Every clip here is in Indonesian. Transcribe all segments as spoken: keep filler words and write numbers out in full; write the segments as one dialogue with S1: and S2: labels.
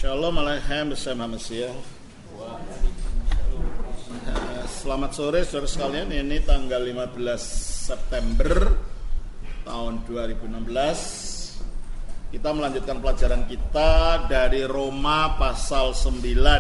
S1: Shalom Aleichem bersama Mesir. Selamat sore saudara sekalian. Ini tanggal lima belas September tahun dua ribu enam belas. Kita melanjutkan pelajaran kita dari Roma pasal sembilan.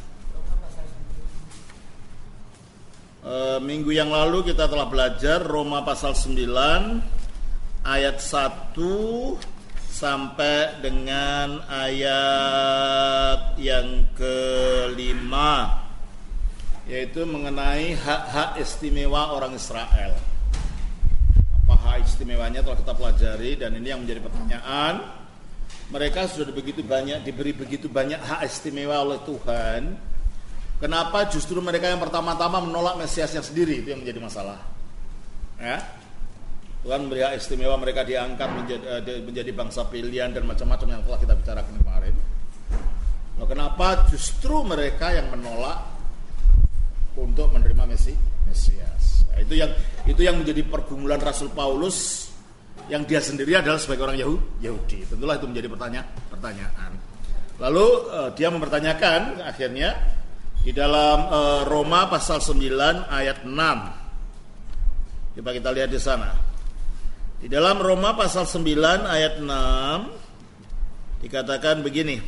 S1: e, Minggu yang lalu kita telah belajar Roma pasal sembilan ayat satu sampai dengan ayat yang kelima, yaitu mengenai hak-hak istimewa orang Israel. Apa hak istimewanya telah kita pelajari, dan ini yang menjadi pertanyaan. Mereka sudah begitu banyak, diberi begitu banyak hak istimewa oleh Tuhan. Kenapa justru mereka yang pertama-tama menolak Mesiasnya sendiri? Itu yang menjadi masalah. Ya, Tuhan memberi hak istimewa, mereka diangkat menjadi, menjadi bangsa pilihan dan macam-macam yang telah kita bicarakan kemarin. Nah, kenapa justru mereka yang menolak untuk menerima Mesi, Mesias? Nah, itu yang itu yang menjadi pergumulan Rasul Paulus, yang dia sendiri adalah sebagai orang Yahudi. Tentulah itu menjadi pertanyaan. pertanyaan. Lalu uh, dia mempertanyakan akhirnya di dalam uh, Roma pasal sembilan ayat enam. Coba kita lihat di sana. Di dalam Roma pasal sembilan ayat enam dikatakan begini.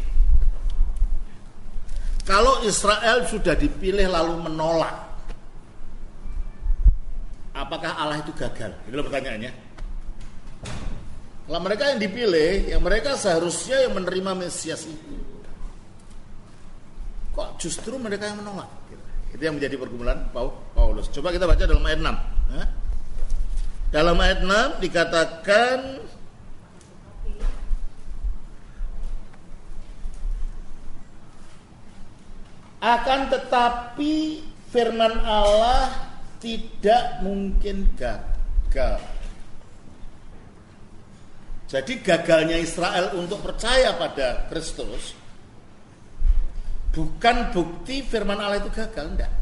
S1: Kalau Israel sudah dipilih lalu menolak, apakah Allah itu gagal? Itu pertanyaannya. Kalau mereka yang dipilih, yang mereka seharusnya yang menerima Mesias itu, kok justru mereka yang menolak? Itu yang menjadi pergumulan Paulus. Coba kita baca dalam ayat enam. Dalam ayat enam dikatakan, akan tetapi firman Allah tidak mungkin gagal. Jadi gagalnya Israel untuk percaya pada Kristus bukan bukti firman Allah itu gagal, enggak.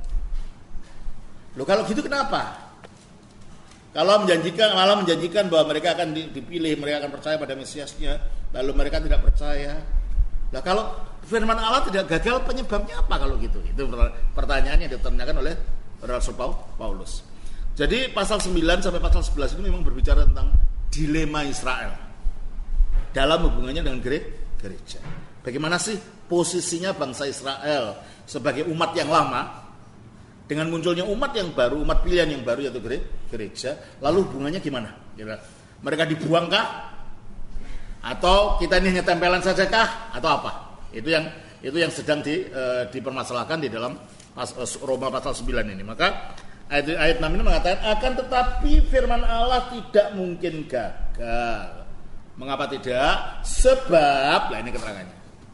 S1: Loh, kalau gitu kenapa? Kalau menjanjikan, malah menjanjikan bahwa mereka akan dipilih, mereka akan percaya pada Mesiasnya, lalu mereka tidak percaya. Nah, kalau firman Allah tidak gagal, penyebabnya apa kalau gitu? Itu pertanyaan yang ditanyakan oleh Rasul Paulus. Jadi pasal sembilan sampai pasal sebelas ini memang berbicara tentang dilema Israel dalam hubungannya dengan gereja. Bagaimana sih posisinya bangsa Israel sebagai umat yang lama dengan munculnya umat yang baru, umat pilihan yang baru, yaitu gereja, lalu hubungannya gimana? Mereka dibuangkah? Atau kita ini hanya tempelan saja kah? Atau apa? Itu yang itu yang sedang di, e, dipermasalahkan di dalam pas, Roma pasal sembilan ini. Maka ayat, ayat enam ini mengatakan, akan tetapi firman Allah tidak mungkin gagal. Mengapa tidak? Sebab, lah ini keterangannya,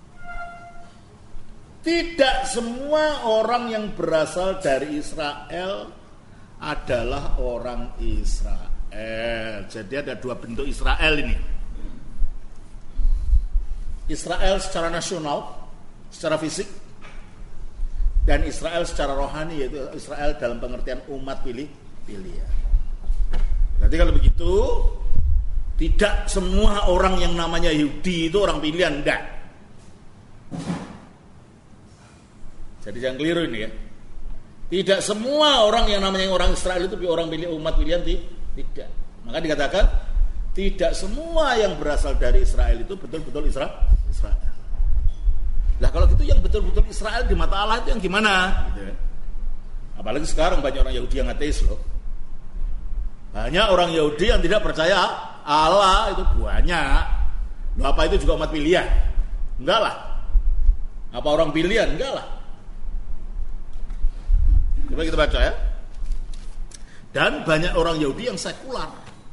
S1: tidak semua orang yang berasal dari Israel adalah orang Israel. Jadi ada dua bentuk Israel ini. Israel secara nasional, secara fisik, dan Israel secara rohani, yaitu Israel dalam pengertian umat pilih pilihan. Jadi kalau begitu, tidak semua orang yang namanya Yahudi itu orang pilihan, enggak. Jadi jangan keliru ini ya. Tidak semua orang yang namanya orang Israel itu orang pilih, umat pilihan, tidak. Maka dikatakan tidak semua yang berasal dari Israel itu betul-betul Israel. Israel. Lah kalau gitu yang betul-betul Israel di mata Allah itu yang gimana? Gitu ya. Apalagi sekarang banyak orang Yahudi yang ateis loh. Banyak orang Yahudi yang tidak percaya Allah, itu banyak. Loh, apa itu juga umat pilihan? Enggak lah. Apa orang pilihan? Enggak lah. Coba kita baca ya. Dan banyak orang Yahudi yang sekular,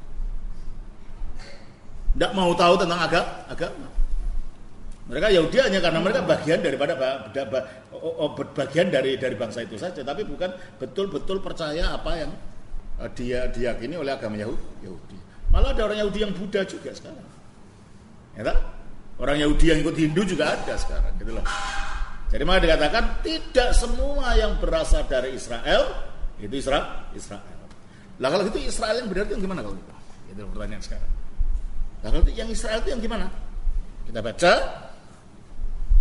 S1: tidak mau tahu tentang agama. Mereka Yahudi hanya karena mereka bagian daripada bagian dari dari bangsa itu saja, tapi bukan betul-betul percaya apa yang dia diyakini oleh agama Yahudi. Malah ada orang Yahudi yang Buddha juga sekarang. Ya kan? Orang Yahudi yang ikut Hindu juga ada sekarang, gitu loh. Jadi maka dikatakan tidak semua yang berasal dari Israel itu Israel. Israel. Lah kalau itu Israel yang benar itu yang gimana kalau itu? Itu pertanyaan sekarang. Lah kalau itu yang Israel itu yang gimana? Kita baca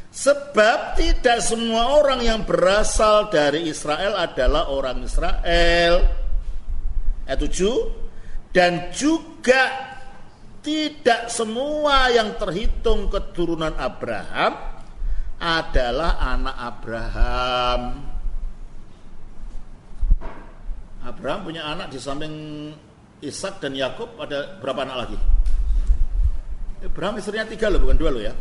S1: Sebab tidak semua orang yang berasal dari Israel adalah orang Israel. Ayat tujuh. Dan juga tidak semua yang terhitung keturunan Abraham adalah anak Abraham. Abraham punya anak di samping Ishak dan Yakub, ada berapa anak lagi? Abraham istrinya tiga loh, bukan dua loh ya.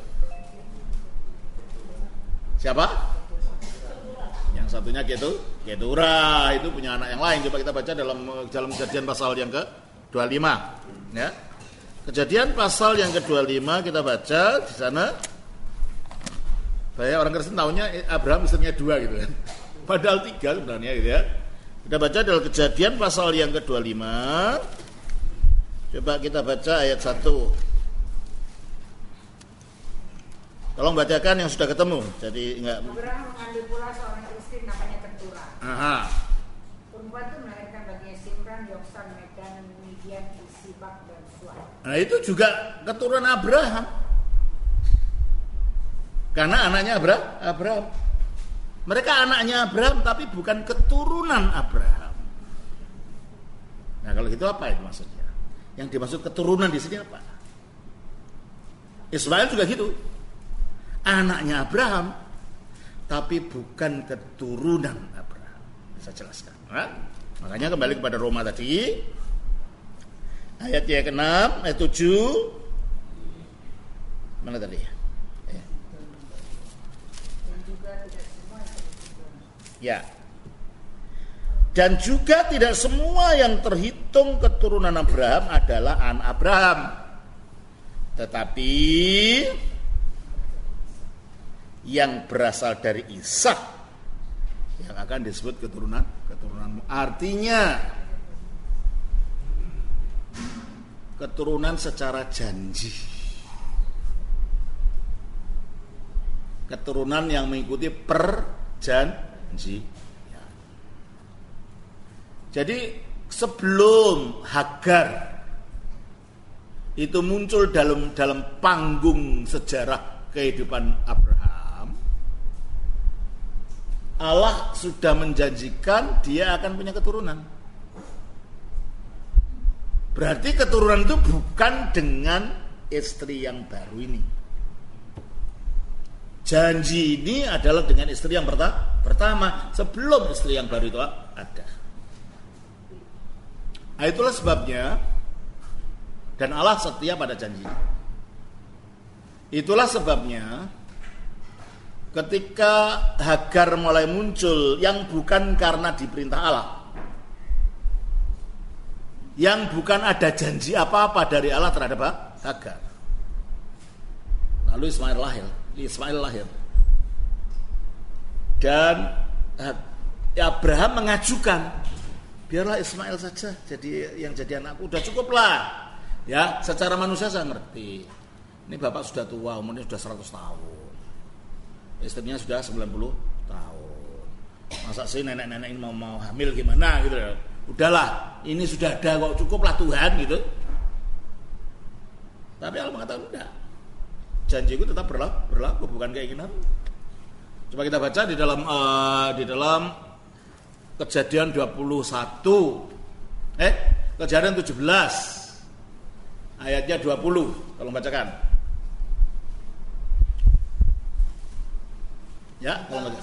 S1: Siapa? Yang satunya Ketu, Ketura, itu punya anak yang lain. Coba kita baca dalam dalam Kejadian pasal yang ke dua puluh lima, ya. Kejadian pasal yang ke dua puluh lima kita baca di sana. Saya orang Kristen tahunya Abraham istrinya dua gitu kan. Padahal tiga sebenarnya gitu ya. Kita baca dalam Kejadian pasal yang ke dua puluh lima. Coba kita baca ayat satu. Tolong bacakan yang sudah ketemu. Jadi enggak.
S2: Abraham mengambil pula seorang istri namanya Ketura.
S1: Aha.
S2: Perempuan itu melahirkan baginya Simran, Yoksan, Medan, Midian, Isibak, dan Suat.
S1: Nah itu juga keturunan Abraham. Karena anaknya Abraham, Abraham. Mereka anaknya Abraham tapi bukan keturunan Abraham. Nah kalau gitu apa itu maksudnya? Yang dimaksud keturunan di sini apa? Ismail juga gitu. Anaknya Abraham tapi bukan keturunan Abraham. Bisa jelaskan. Nah, makanya kembali kepada Roma tadi. Ayat yang keenam, ayat tujuh. Mana tadi? Eh. Ya. Dan juga tidak semua yang terhitung keturunan Abraham adalah anak Abraham. Tetapi yang berasal dari Ishak yang akan disebut keturunan keturunan. Artinya keturunan secara janji. Keturunan yang mengikuti perjanjian. Jadi sebelum Hagar itu muncul dalam dalam panggung sejarah kehidupan Abraham, Allah sudah menjanjikan dia akan punya keturunan. Berarti keturunan itu bukan dengan istri yang baru ini. Janji ini adalah dengan istri yang pertama, sebelum istri yang baru itu ada. Nah, itulah sebabnya, dan Allah setia pada janji. Itulah sebabnya ketika Hagar mulai muncul yang bukan karena diperintah Allah, yang bukan ada janji apa-apa dari Allah terhadap Hagar, lalu Ismail lahir, Ismail lahir, dan Abraham mengajukan, biarlah Ismail saja jadi yang jadi anakku, udah cukuplah. Ya, secara manusia saya ngerti. Ini bapak sudah tua, umurnya sudah seratus tahun. Istrinya sudah sembilan puluh tahun. Masa sih nenek-nenek ini mau mau hamil gimana gitu ya. Udahlah, ini sudah ada kok, cukuplah Tuhan gitu. Tapi Allah mengatakan enggak. Janjiku tetap berlaku, berlaku bukan keinginan. Coba kita baca di dalam uh, di dalam Kejadian dua puluh satu. Eh, Kejadian tujuh belas. Ayatnya dua puluh. Tolong bacakan. Ya, tolong baca.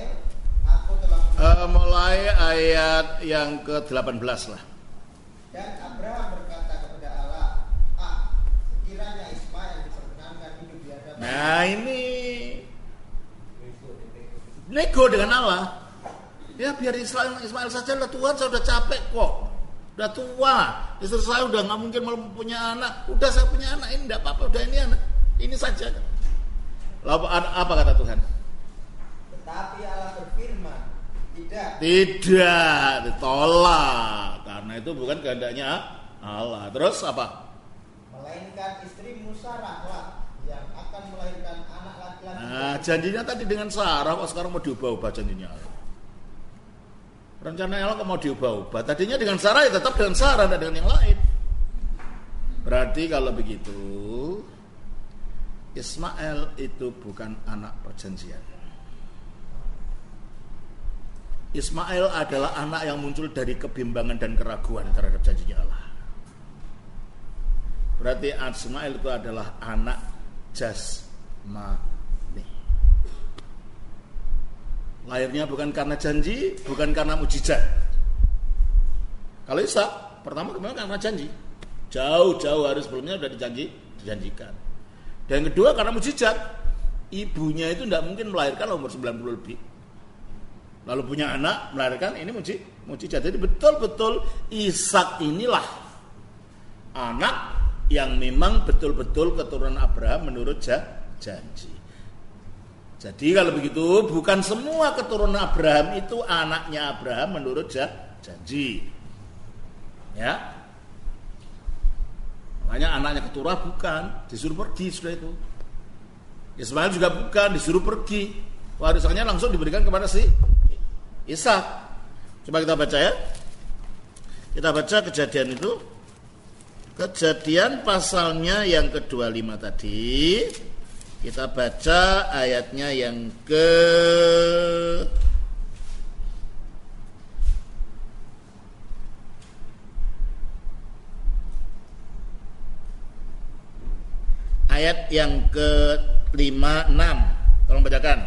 S1: Uh, mulai ayat yang ke delapan belas lah.
S3: Dan Abraham berkata kepada Allah, "Ah, sekiranya Ismail diperkenankan hidup di hadapan."
S1: Nah, ini nego dengan Allah. Ya biar Ismail, Ismail saja lah, Tuhan, saya udah capek kok, udah tua, istri saya udah nggak mungkin punya anak, udah saya punya anak ini nggak apa-apa, udah ini anak, ini saja. Lalu apa kata Tuhan?
S3: Tetapi Allah berfirman, tidak.
S1: Tidak, ditolak, karena itu bukan kehendaknya Allah. Terus apa?
S3: Melainkan istrimu Sarahlah yang akan melahirkan anak laki-laki.
S1: Nah, janjinya tadi dengan Sarah, kok sekarang mau diubah-ubah janjinya Allah? Rencana Allah kok mau diubah-ubah? Tadinya dengan Sarah ya tetap dengan Sarah, tidak dengan yang lain. Berarti kalau begitu Ismail itu bukan anak perjanjian. Ismail adalah anak yang muncul dari kebimbangan dan keraguan terhadap janjinya Allah. Berarti Ismail itu adalah anak jasmani. Lahirnya bukan karena janji, bukan karena mujizat. Kalau Ishak pertama kemarin karena janji. Jauh-jauh hari sebelumnya sudah dijanji, dijanjikan. Dan yang kedua karena mujizat. Ibunya itu tidak mungkin melahirkan umur sembilan puluh lebih. Lalu punya anak, melahirkan, ini mujizat. Jadi betul-betul Ishak inilah anak yang memang betul-betul keturunan Abraham menurut janji. Jadi kalau begitu bukan semua keturunan Abraham itu anaknya Abraham menurut janji. Ya. Makanya anaknya keturah bukan, disuruh pergi sudah itu. Ismail juga bukan, disuruh pergi. Warisannya langsung diberikan kepada si Ishak. Coba kita baca ya. Kita baca Kejadian itu. Kejadian pasalnya yang kedua puluh lima tadi. Kita baca ayatnya yang ke ayat yang ke lima puluh enam. Tolong bacakan.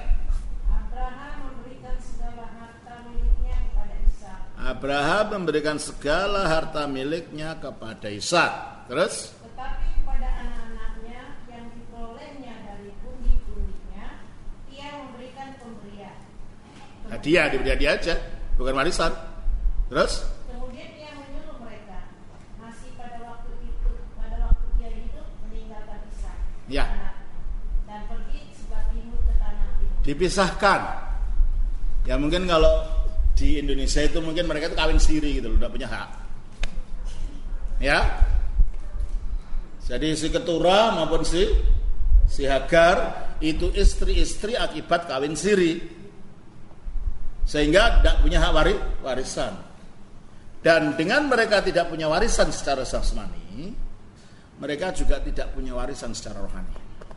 S1: Abraham memberikan segala harta miliknya kepada Ishak. Terus?
S4: Tetapi kepada anak-anaknya yang diperolehnya dari pundi-pundinya, ia memberikan pemberian.
S1: Hadiah, diberi hadiah aja, bukan warisan. Terus?
S4: Kemudian ia menyuruh mereka, masih pada waktu itu, pada waktu ia hidup, meninggalkan Ishak.
S1: Ya.
S4: Dan pergi sebelah timur ke tanah timur.
S1: Dipisahkan. Ya mungkin kalau di Indonesia itu mungkin mereka itu kawin siri gitu loh, udah punya hak. Ya. Jadi si keturah maupun si si Hagar itu istri-istri akibat kawin siri. Sehingga tidak punya hak waris, warisan. Dan dengan mereka tidak punya warisan secara jasmani, mereka juga tidak punya warisan secara rohani.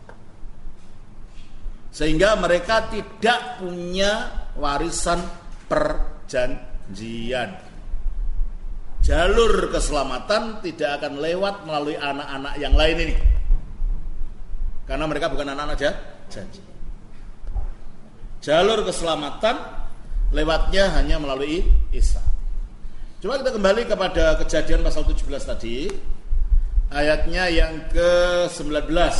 S1: Sehingga mereka tidak punya warisan perjanjian. Jalur keselamatan tidak akan lewat melalui anak-anak yang lain ini, karena mereka bukan anak-anak janji. Jalur keselamatan lewatnya hanya melalui Ishak. Coba kita kembali kepada Kejadian pasal tujuh belas tadi, ayatnya yang ke sembilan belas.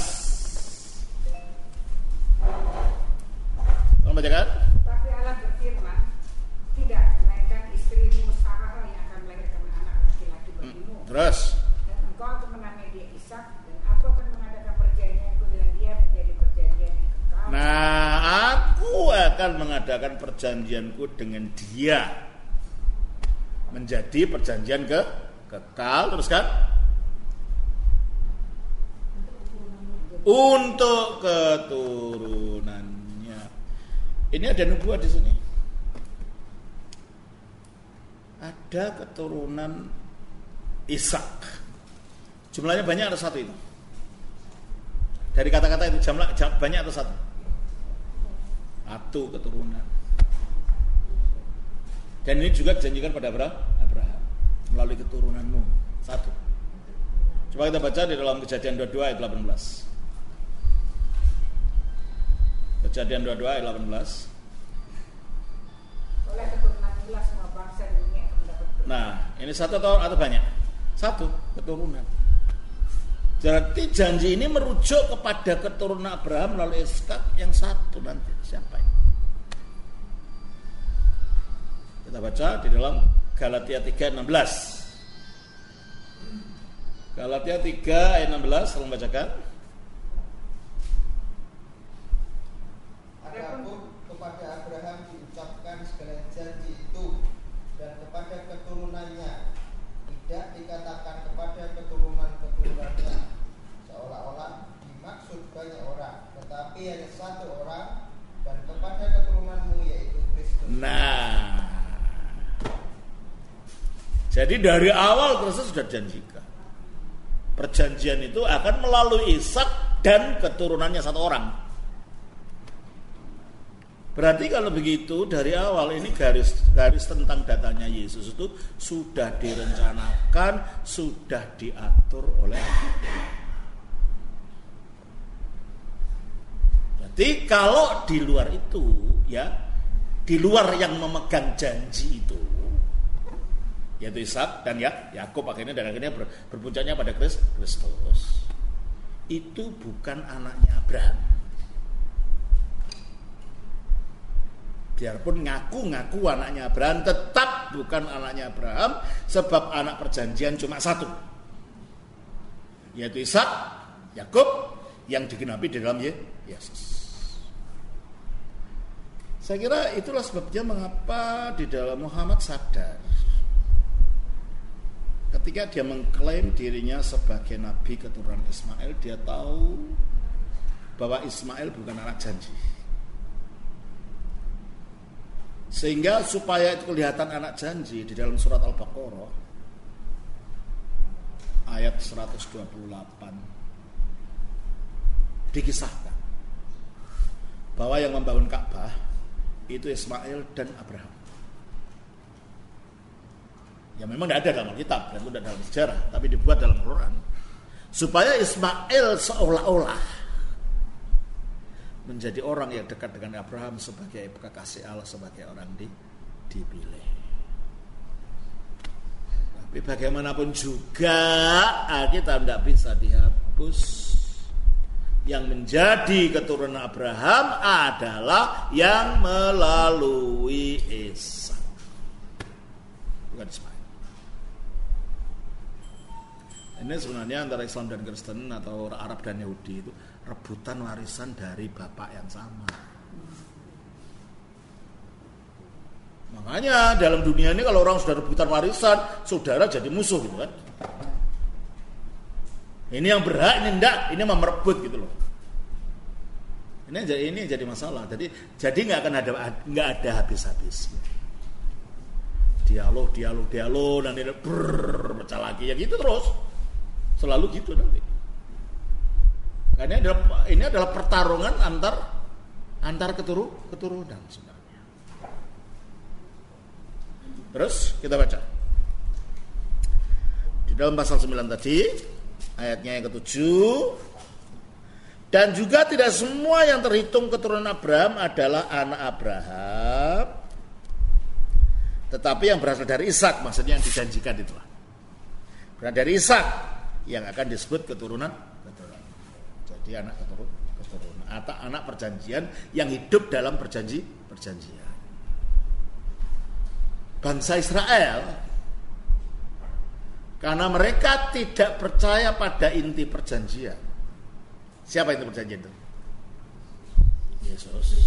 S1: Tolong bacakan.
S2: Tapi Allah berfirman, tidak, melainkan istrimu Sarah yang akan melahirkan anak laki-laki bagimu.
S1: Terus?
S2: Dan engkau akan menamai dia Ishak, dan aku akan mengadakan perjanjianku dengan dia menjadi perjanjian yang kekal.
S1: Nah, aku akan mengadakan perjanjianku dengan dia menjadi perjanjian ke kekal. Terus kan? Untuk keturunannya. Ini ada nubuat di sini. Ada keturunan Ishak. Jumlahnya banyak atau satu itu? Dari kata-kata itu jumlah banyak atau satu? Satu keturunan. Dan ini juga dijanjikan pada Abraham melalui keturunanmu. Satu. Coba kita baca di dalam Kejadian dua puluh dua ayat delapan belas. Kejadian dua puluh dua ayat delapan belas.
S2: Oleh keturunan inilah semua bangsa di dunia akan mendapat berkat.
S1: Nah, ini satu atau, atau banyak? Satu keturunan. Jadi janji ini merujuk kepada keturunan Abraham melalui Ishak yang satu nanti. Siapa ini? Kita baca di dalam Galatia tiga ayat enam belas. Galatia tiga ayat enam belas, tolong bacakan.
S3: Adapun kepada Abraham diucapkan segala janji itu, dan kepada keturunannya, tidak dikatakan kepada keturunan-keturunannya, seolah-olah dimaksud banyak orang, tetapi hanya satu orang, dan kepada keturunanmu yaitu Kristus.
S1: Nah, jadi dari awal Kristus sudah janjikan perjanjian itu akan melalui Ishak dan keturunannya satu orang. Berarti kalau begitu dari awal ini garis-garis tentang datangnya Yesus itu sudah direncanakan, sudah diatur oleh Allah. Jadi kalau di luar itu, ya, di luar yang memegang janji itu, yaitu Ishak dan ya Yakub akhirnya dan akhirnya ber, berpuncaknya pada Kristus, itu bukan anaknya Abraham. Biarpun ngaku-ngaku anaknya Abraham, tetap bukan anaknya Abraham, sebab anak perjanjian cuma satu, yaitu Ishak, Yakub, yang digenapi di dalam Yesus. Saya kira itulah sebabnya mengapa di dalam Muhammad sadar ketika dia mengklaim dirinya sebagai nabi keturunan Ismail, dia tahu bahwa Ismail bukan anak janji. Sehingga supaya itu kelihatan anak janji, di dalam surat Al-Baqarah ayat seratus dua puluh delapan dikisahkan bahwa yang membangun Ka'bah itu Ismail dan Abraham. Ya memang tidak ada dalam Alkitab dan tidak dalam sejarah, tapi dibuat dalam Quran supaya Ismail seolah-olah menjadi orang yang dekat dengan Abraham sebagai kekasih Allah, sebagai orang di, dipilih. Tapi bagaimanapun juga Alkitab tidak bisa dihapus. Yang menjadi keturunan Abraham adalah yang melalui Ishak, bukan Ismail. Ini sebenarnya antara Islam dan Kristen atau Arab dan Yahudi itu rebutan warisan dari bapak yang sama. Makanya dalam dunia ini kalau orang sudah rebutan warisan, saudara jadi musuh gitu kan. Ini yang berhak, ini enggak, ini mah merebut gitu loh. Ini jadi ini jadi masalah. Jadi jadi nggak akan ada nggak ada habis-habisnya. Dialog, dialog, dialog, nanti brrr, pecah lagi ya gitu terus. Selalu gitu nanti. Karena ini adalah, ini adalah pertarungan antar antar keturu, keturunan sebenarnya. Terus kita baca di dalam pasal sembilan tadi ayatnya yang ketujuh, dan juga tidak semua yang terhitung keturunan Abraham adalah anak Abraham, tetapi yang berasal dari Ishak, maksudnya yang dijanjikan itulah berasal dari Ishak yang akan disebut keturunan keturunan. Jadi anak keturunan keturunan atau anak perjanjian yang hidup dalam perjanji perjanjian. Bangsa Israel, karena mereka tidak percaya pada inti perjanjian. Siapa inti perjanjian itu? Yesus.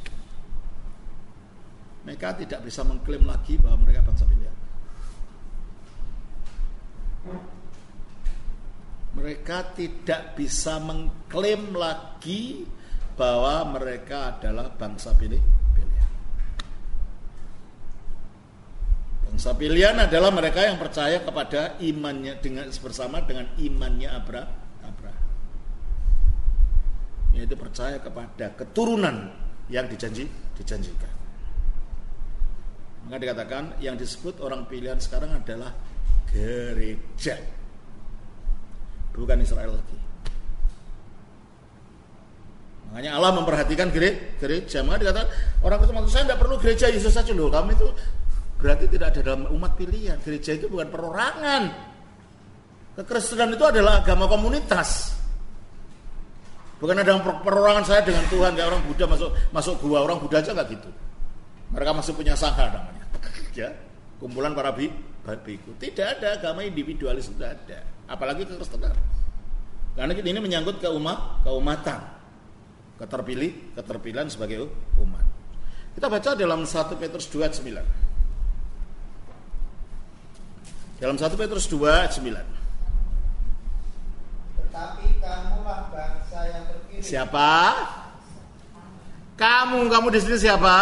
S1: Mereka tidak bisa mengklaim lagi bahwa mereka bangsa pilihan. Mereka tidak bisa mengklaim lagi bahwa mereka adalah bangsa pilih pilihan. Bangsa pilihan adalah mereka yang percaya kepada imannya dengan bersama dengan imannya Abraham, Abraham. Yaitu percaya kepada keturunan yang dijanji dijanjikan. Maka dikatakan yang disebut orang pilihan sekarang adalah gereja, bukan Israel lagi. Makanya Allah memperhatikan gereja. Maka dikatakan orang itu maksud saya tidak perlu gereja Yesus saja loh. Kamu itu berarti tidak ada dalam umat pilihan. Gereja itu bukan perorangan. Kekristenan itu adalah agama komunitas. Bukan ada perorangan saya dengan Tuhan kayak orang Buddha masuk masuk gua, orang Buddha aja nggak gitu. Mereka masih punya sangha namanya. Ya, kumpulan para biku. Tidak ada agama individualis, tidak ada. Apalagi kekristenan. Karena ini menyangkut ke umat, keumatan. Keterpilih, keterpilihan sebagai umat. Kita baca dalam satu Petrus dua ayat sembilan. Dalam satu Petrus dua ayat sembilan.
S3: Tetapi kamulah bangsa yang terpilih.
S1: Siapa? Kamu, kamu di sini siapa?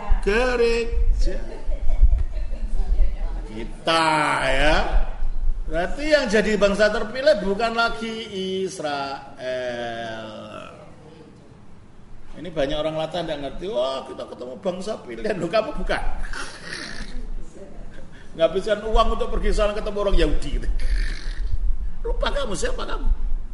S1: Gereja. Kita ya. Berarti yang jadi bangsa terpilih bukan lagi Israel. Ini banyak orang Latin tidak ngerti. Wah, kita ketemu bangsa pilihan. Loh, kamu bukan. Ngabisin uang untuk pergi sana ketemu orang Yahudi gitu. Lupa kamu, siapa kamu?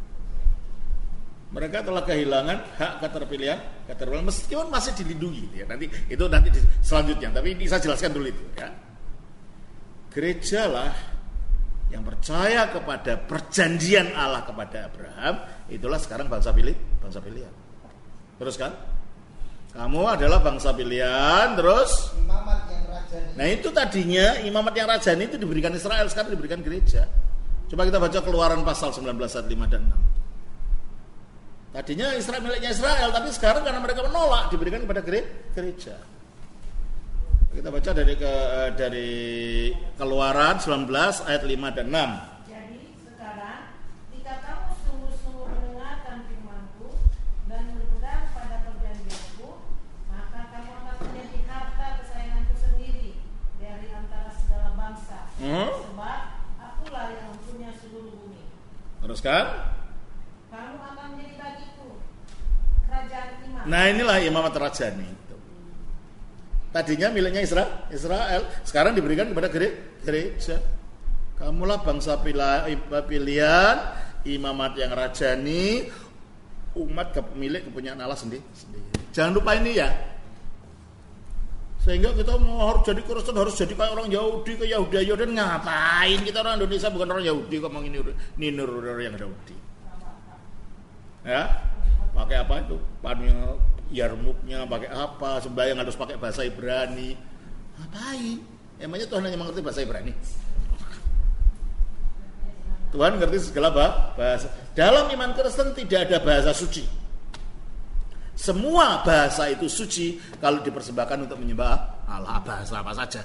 S1: Mereka telah kehilangan hak keterpilihan, keterpilihan meskipun masih dilindungi ya. Nanti itu nanti selanjutnya, tapi ini saya jelaskan dulu itu ya. Gereja lah yang percaya kepada perjanjian Allah kepada Abraham, itulah sekarang bangsa pilih, bangsa pilihan. Terus kan? Kamu adalah bangsa pilihan, terus
S3: imamat yang rajani.
S1: Nah, itu tadinya imamat yang rajani itu diberikan Israel, sekarang diberikan gereja. Coba kita baca Keluaran pasal sembilan belas ayat lima dan enam. Tadinya Israel miliknya Israel, tapi sekarang karena mereka menolak diberikan kepada gereja. Kita baca dari ke, dari Keluaran sembilan belas ayat lima dan enam.
S4: Jadi sekarang jika kamu sungguh-sungguh mendengarkan firman-Ku dan berpegang pada perjanjian-Ku, maka kamu akan menjadi harta kesayangan-Ku sendiri dari antara segala bangsa. Hmm? Sebab Akulah yang mempunyai seluruh bumi.
S1: Teruskan.
S4: Kamu akan menjadi bagiku kerajaan imam.
S1: Nah, inilah imamat rajani itu. Tadinya miliknya Israel, Israel, sekarang diberikan kepada gereja. Kamulah bangsa pilihan, imamat yang rajani, umat milik kepunyaan Allah sendiri. Jangan lupa ini ya. Sehingga kita mau harus jadi Kristen, harus jadi kayak orang Yahudi, ke Yahudi Yahudi ngapain? Kita orang Indonesia bukan orang Yahudi kok mau ini ini orang yang Yahudi. Ya, pakai apa itu? Pannya, yarmuknya pakai apa? Sembahyang harus pakai bahasa Ibrani. Ngapain? Emangnya Tuhan hanya mengerti bahasa Ibrani? Tuhan ngerti segala bahasa. Dalam iman Kristen tidak ada bahasa suci. Semua bahasa itu suci kalau dipersembahkan untuk menyembah Allah. Bahasa apa saja.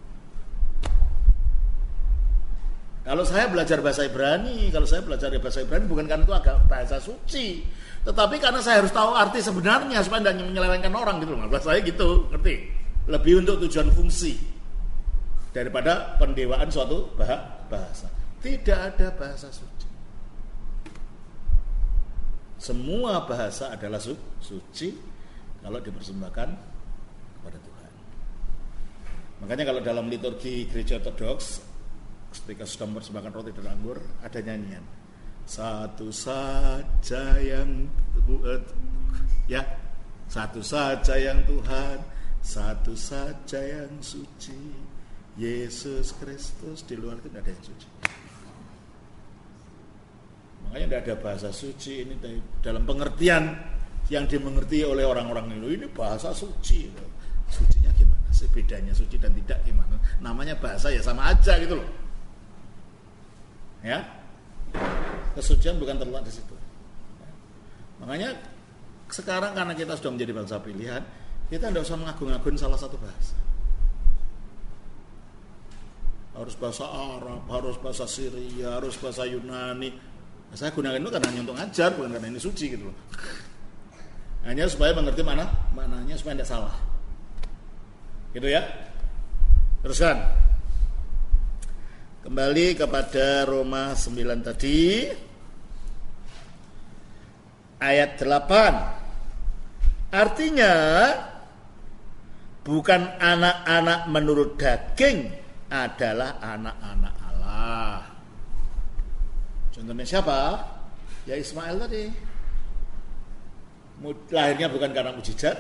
S1: Kalau saya belajar bahasa Ibrani, kalau saya belajar bahasa Ibrani bukan karena itu agak bahasa suci, tetapi karena saya harus tahu arti sebenarnya supaya tidak menyelewengkan orang gitu loh. Maksud saya gitu, ngerti? Lebih untuk tujuan fungsi daripada pendewaan suatu bahasa. Tidak ada bahasa suci. Semua bahasa adalah su- suci kalau dipersembahkan kepada Tuhan. Makanya kalau dalam liturgi gereja ortodoks, ketika sudah mempersembahkan roti dan anggur, ada nyanyian satu saja yang ya satu saja yang Tuhan, satu saja yang suci, Yesus Kristus. Di luar itu tidak ada yang suci. Makanya tidak ada bahasa suci ini dalam pengertian yang dimengerti oleh orang-orang itu. Ini bahasa suci. Sucinya gimana sih? Bedanya suci dan tidak gimana? Namanya bahasa ya sama aja gitu loh. Ya, kesucian bukan terletak di situ. Makanya sekarang karena kita sudah menjadi bangsa pilihan, kita tidak usah mengagung-agung salah satu bahasa. Harus bahasa Arab, harus bahasa Syria, harus bahasa Yunani. Nah, saya gunakan itu karena hanya untuk ngajar, bukan karena ini suci gitu loh. Hanya supaya mengerti mana maknanya supaya tidak salah. Gitu ya. Teruskan. Kembali kepada Roma sembilan tadi ayat delapan. Artinya bukan anak-anak menurut daging adalah anak-anak Allah. Contohnya siapa? Ya Ismail tadi. Lahirnya bukan karena mujizat,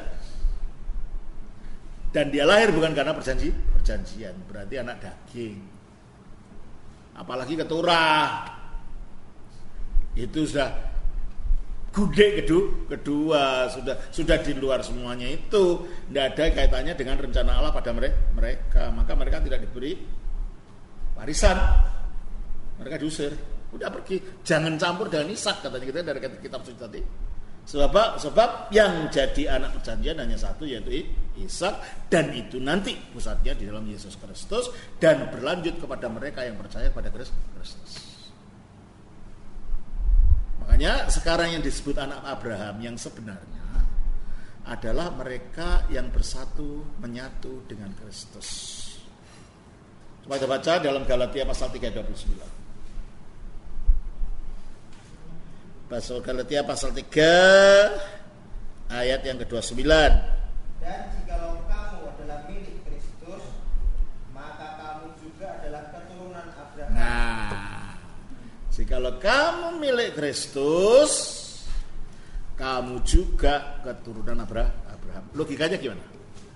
S1: dan dia lahir bukan karena perjanji, perjanjian. Berarti anak daging. Apalagi keturah, itu sudah gede kedua, kedua sudah sudah di luar semuanya itu, tidak ada kaitannya dengan rencana Allah pada mereka. Maka mereka tidak diberi warisan, mereka diusir, udah pergi, jangan campur dengan Ishak katanya kita dari kitab suci tadi. Sebab sebab yang jadi anak perjanjian hanya satu, yaitu Ishak, dan itu nanti pusatnya di dalam Yesus Kristus dan berlanjut kepada mereka yang percaya pada Kristus. Makanya sekarang yang disebut anak Abraham yang sebenarnya adalah mereka yang bersatu menyatu dengan Kristus. Coba kita baca dalam Galatia pasal tiga ayat dua puluh sembilan. Pasal Galatia pasal tiga ayat yang kedua sembilan.
S3: Dan jikalau kamu adalah milik Kristus, maka kamu juga adalah keturunan Abraham.
S1: Nah, jikalau kamu milik Kristus, kamu juga keturunan Abraham. Logikanya gimana?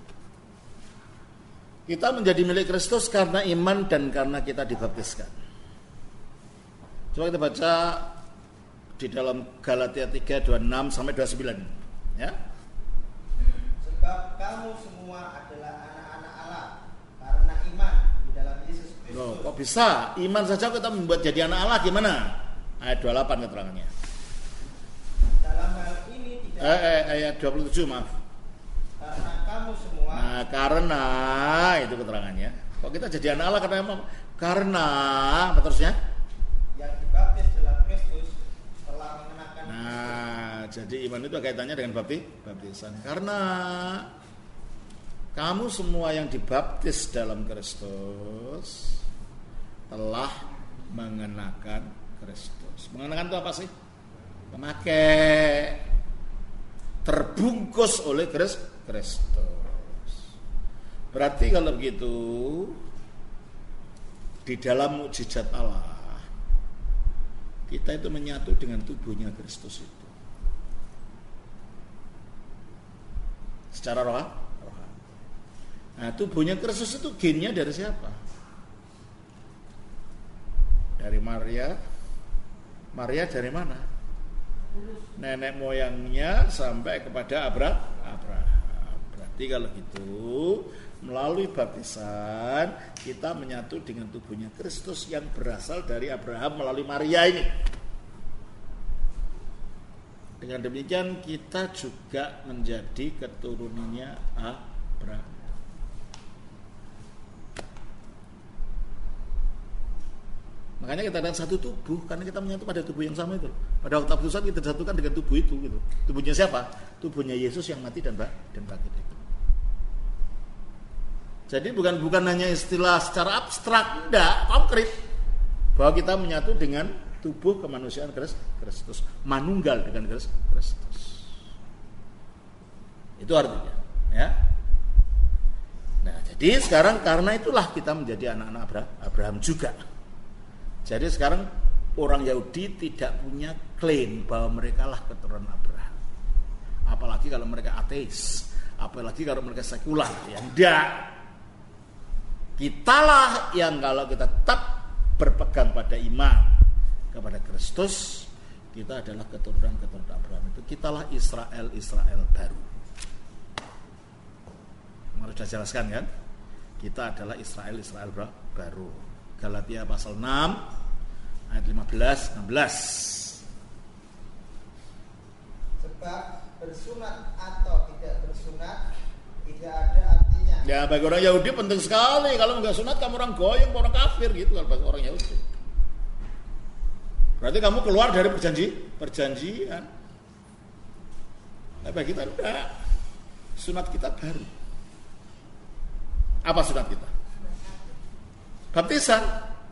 S1: Kita menjadi milik Kristus karena iman dan karena kita dibaptiskan. Coba kita baca di dalam Galatia tiga, dua puluh enam sampai dua puluh sembilan. Ya.
S3: Sebab kamu semua adalah anak-anak Allah karena iman di dalam Yesus Kristus.
S1: Loh, kok bisa? Iman saja kita membuat jadi anak Allah gimana? Ayat dua puluh delapan keterangannya.
S3: Dalam hal ini tidak
S1: Eh, eh, ayat dua puluh tujuh, maaf.
S3: karena kamu semua
S1: Nah, karena itu keterangannya. Kok kita jadi anak Allah karena apa? Karena apa terusnya?
S3: yang dibaptis dalam Kristus telah mengenakan
S1: Nah, jadi iman itu kaitannya dengan baptis, baptisan. Karena kamu semua yang dibaptis dalam Kristus telah mengenakan Kristus. Mengenakan itu apa sih? Memakai, terbungkus oleh Kristus. Berarti kalau begitu di dalam mukjizat Allah kita itu menyatu dengan tubuhnya Kristus itu. Secara roh, rohani. Nah, tubuhnya Kristus itu gennya dari siapa? Dari Maria. Maria dari mana? Nenek moyangnya sampai kepada Abraham. Berarti kalau gitu melalui baptisan kita menyatu dengan tubuhnya Kristus yang berasal dari Abraham melalui Maria ini. Dengan demikian kita juga menjadi keturunannya Abraham. Makanya kita ada satu tubuh karena kita menyatu pada tubuh yang sama itu. Pada waktu baptisan kita disatukan dengan tubuh itu gitu. Tubuhnya siapa? Tubuhnya Yesus yang mati dan dan bangkit itu. Jadi bukan bukan hanya istilah secara abstrak, enggak, konkret. Bahwa kita menyatu dengan tubuh kemanusiaan Kristus, manunggal dengan Kristus. Itu artinya, ya. Nah, jadi sekarang karena itulah kita menjadi anak-anak Abraham juga. Jadi sekarang orang Yahudi tidak punya klaim bahwa mereka lah keturunan Abraham. Apalagi kalau mereka ateis, apalagi kalau mereka sekular, ya enggak. Kitalah yang kalau kita tetap berpegang pada iman kepada Kristus, kita adalah keturunan-keturunan Abraham. Itu kitalah Israel Israel baru. Harus sudah jelaskan kan? Kita adalah Israel Israel baru. Galatia pasal enam ayat lima belas enam belas.
S3: Sebab bersunat atau tidak bersunat tidak ada artinya.
S1: Ya, bagi orang Yahudi penting sekali. Kalau enggak sunat kamu orang goyang, orang kafir gitu kalau bagi orang Yahudi. Berarti kamu keluar dari perjanji, perjanjian. Nah, bagi kita enggak. Sunat kita baru. Apa sunat kita? Baptisan.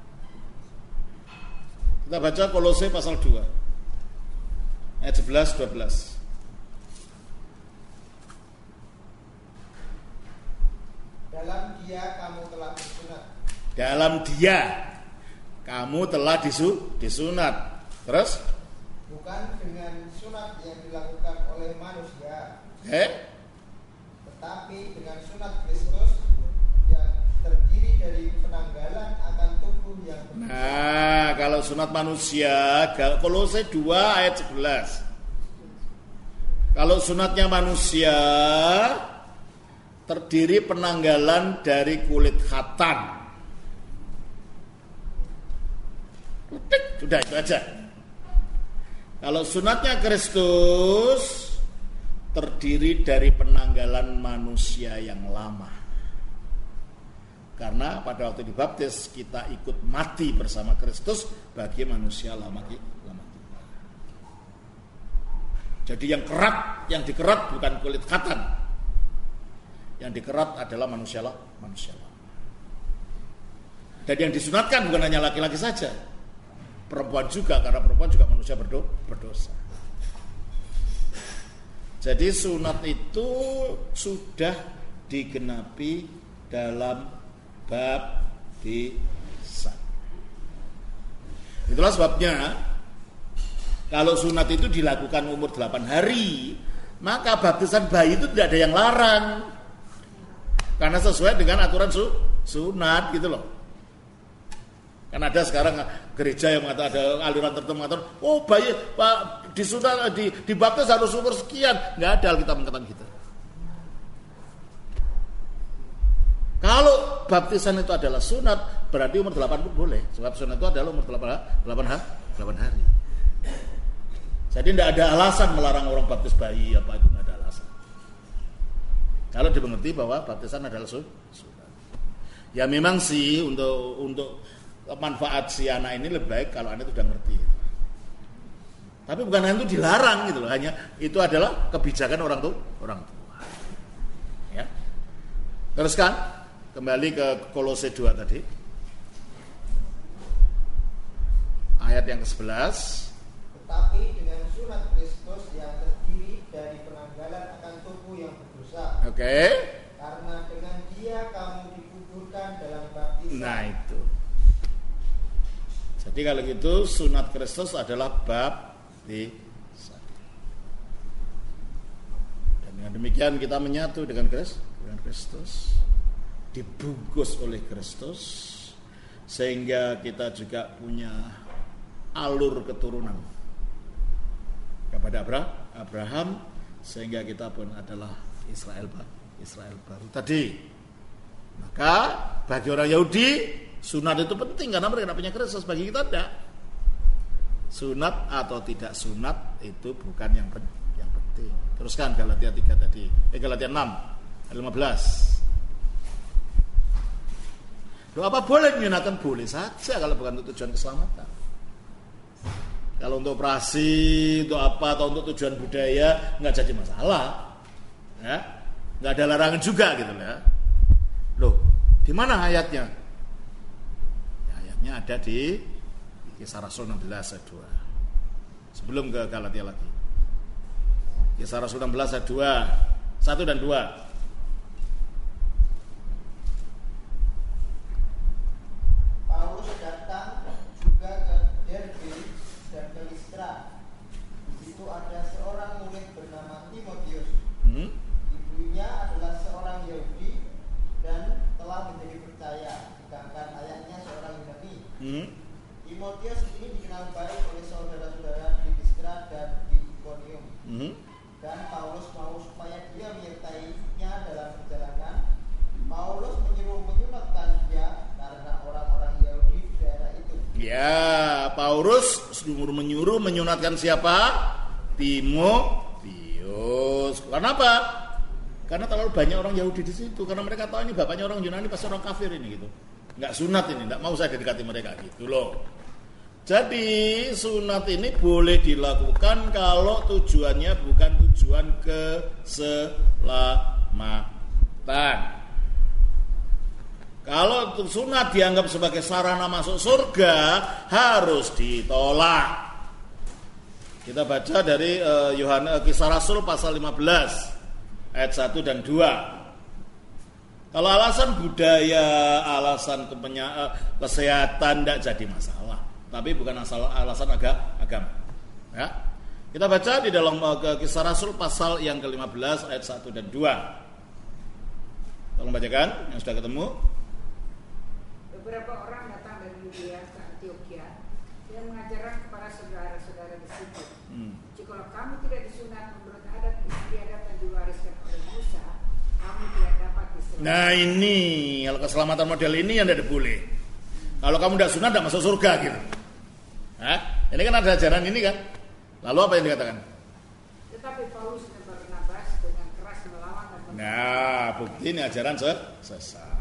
S1: Kita baca Kolose pasal dua ayat sebelas dua belas.
S3: Dalam dia kamu telah disunat.
S1: Dalam dia kamu telah disu, disunat. Terus?
S3: Bukan dengan sunat yang dilakukan oleh manusia.
S1: Eh?
S3: Tetapi dengan sunat Kristus yang terdiri dari penanggalan akan tubuh yang benar.
S1: Nah, kalau sunat manusia, Kolose dua ayat sebelas. Kalau sunatnya manusia terdiri penanggalan dari kulit khatan. Sudah itu aja. Kalau sunatnya Kristus terdiri dari penanggalan manusia yang lama. Karena pada waktu dibaptis kita ikut mati bersama Kristus bagi manusia lama lama kita. Jadi yang kerat, yang dikerat bukan kulit khatan. Yang dikerat adalah manusia lah, manusia lama. Dan yang disunatkan bukan hanya laki-laki saja. perempuan juga, karena perempuan juga manusia berdosa. Jadi sunat itu sudah digenapi dalam baptisan. Itulah sebabnya kalau sunat itu dilakukan umur delapan hari, maka baptisan bayi itu tidak ada yang larang. Karena sesuai dengan aturan su, sunat gitu loh. Kan ada sekarang gereja yang mengatakan, ada aliran tertentu mengatakan, oh bayi pak disunat di dibaptis harus umur sekian. Nggak ada Alkitab mengatakan gitu. Kalau baptisan itu adalah sunat, berarti umur delapan pun boleh. Sebab sunat itu adalah umur delapan hari. Jadi tidak ada alasan melarang orang baptis bayi, apa itu tidak ada alasan. Kalau dimengerti bahwa baptisan adalah sunat. Ya memang sih untuk untuk manfaat si anak ini lebih baik kalau anak itu sudah ngerti. Gitu. Tapi bukan hanya itu dilarang gitu loh, hanya itu adalah kebijakan orang tua, orang tua. Ya. Teruskan kembali ke Kolose dua tadi. Ayat yang kesebelas.
S3: Tetapi dengan sunat Kristus yang terdiri dari penanggalan akan tubuh yang berdosa. Oke. Okay. Karena dengan dia kamu dikuburkan dalam baptisan.
S1: Nah itu. Jadi kalau gitu sunat Kristus adalah baptisan. Dan dengan demikian kita menyatu dengan Kristus, dengan Kristus, dibungkus oleh Kristus, sehingga kita juga punya alur keturunan kepada Abraham, sehingga kita pun adalah Israel Israel baru tadi. Maka bagi orang Yahudi sunat itu penting karena mereka tidak punya Kristus. Bagi kita tidak. Sunat atau tidak sunat itu bukan yang yang penting. Teruskan Galatia tiga tadi. Eh Galatia enam ayat lima belas. Loh, apa boleh menyunatkan? Boleh saja kalau bukan untuk tujuan keselamatan. Kalau untuk operasi, untuk apa, atau untuk tujuan budaya, nggak jadi masalah. Ya, nggak ada larangan juga gitu ya. Loh, di mana ayatnya? Ya, ayatnya ada di Kisah Rasul enam belas ayat dua. Sebelum ke Galatia lagi. Kisah Rasul enam belas ayat dua, satu dan dua.
S3: Paulus datang juga ke Derbe dan ke Listra. Di situ ada seorang murid bernama Timotius. Hmm? Ibunya adalah seorang Yahudi dan telah menjadi percaya, sedangkan ayahnya seorang Yunani. Hmm? Timotius ini dikenal baik oleh saudara-saudara di Listra dan di Ikonium. Hmm? Dan Paulus mau supaya dia menyertainya dalam perjalanan. Paulus menyuruh menyunatkan dia karena orang-orang Yahudi di daerah itu.
S1: Ya, Paulus menyuruh menyunatkan siapa? Timotius. Karena apa? Karena terlalu banyak orang Yahudi di situ. Karena mereka tahu ini bapaknya orang Yunani, pasti orang kafir ini gitu. Nggak sunat ini, nggak mau saya dekati mereka gitu loh. Jadi sunat ini boleh dilakukan kalau tujuannya bukan tujuan keselamatan. Kalau sunat dianggap sebagai sarana masuk surga, harus ditolak. Kita baca dari Yohanes uh, Kisah Rasul pasal lima belas ayat satu dan dua. Kalau alasan budaya, alasan kepenya, uh, kesehatan tidak jadi masalah. Tapi bukan asal alasan agak agama. Ya. Kita baca di dalam uh, Kisah Rasul pasal yang ke lima belas ayat satu dan dua. Tolong bacakan yang sudah ketemu.
S2: Beberapa orang datang dari Yudea ke Antioquia dan mengajarkan kepada saudara-saudara di situ. Hmm. Jikalau kamu tidak disunat menurut adat istiadat yang diwariskan oleh Musa, kamu tidak dapat diselamatkan.
S1: Nah ini, kalau keselamatan model ini yang tidak boleh. Kalau kamu tidak sunat, tidak masuk surga gitu. Hah? Ini kan ada ajaran ini kan. Lalu apa yang dikatakan?
S2: Tetapi Paulus dan Barnabas dengan keras melawan dan melawan.
S1: Nah, bukti ini ajaran sesat.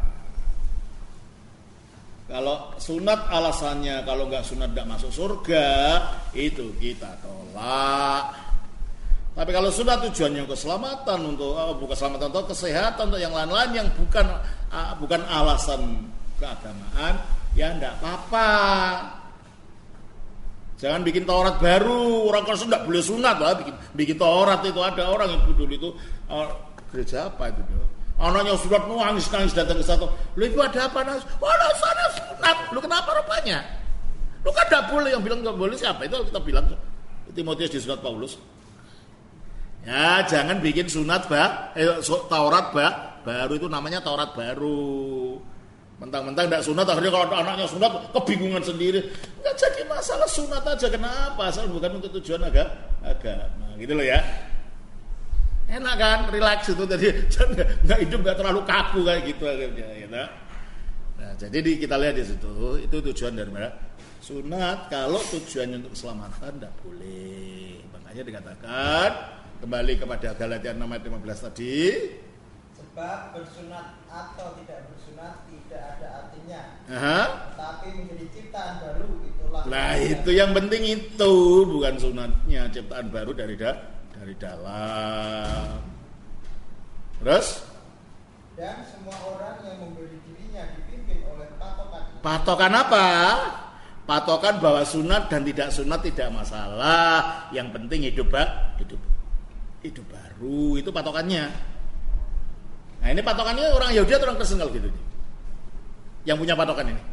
S1: Kalau sunat alasannya kalau nggak sunat tidak masuk surga, itu kita tolak. Tapi kalau sunat tujuannya keselamatan untuk oh, bukan keselamatan atau kesehatan untuk yang lain-lain yang bukan uh, bukan alasan keagamaan, ya enggak apa-apa. Jangan bikin Taurat baru, orang Kristen tidak boleh sunat lah, bikin, bikin Taurat itu ada orang yang dulu itu uh, gereja apa itu dia? Anaknya sunat nangis nangis datang ke satu, lu itu ada apa nangis? Waduh sana sunat, lu kenapa rupanya? Lu kan tidak boleh, yang bilang nggak boleh siapa? Itu kita bilang Timotius di surat Paulus. Ya jangan bikin sunat bah, eh, Taurat bah, baru itu namanya Taurat baru. Mentang-mentang tidak sunat, akhirnya kalau anaknya sunat kebingungan sendiri. Nggak jadi masalah sunat aja, kenapa? Asal bukan untuk tujuan agak agama, gitu loh ya. Enak kan, relax itu tadi, nggak hidup nggak terlalu kaku kayak gitu akhirnya. Gitu. Nah jadi di, kita lihat di situ, itu tujuan dari mana? Sunat kalau tujuannya untuk keselamatan tidak boleh. Makanya dikatakan kembali kepada Galatia enam ayat lima belas tadi.
S3: Sebab bersunat atau tidak bersunat tidak ada artinya.
S1: Aha.
S3: Tapi menjadi ciptaan baru itulah.
S1: Nah itu yang penting itu, bukan sunatnya, ciptaan baru dari da, dari dalam. Terus?
S3: Dan semua orang yang memberi dirinya dipimpin oleh patokan.
S1: Patokan apa? Patokan bahwa sunat dan tidak sunat tidak masalah. Yang penting hidup hidup hidup baru, itu patokannya. Nah ini patokannya orang Yahudi atau orang Kristen kalau gitu? Yang punya patokan ini,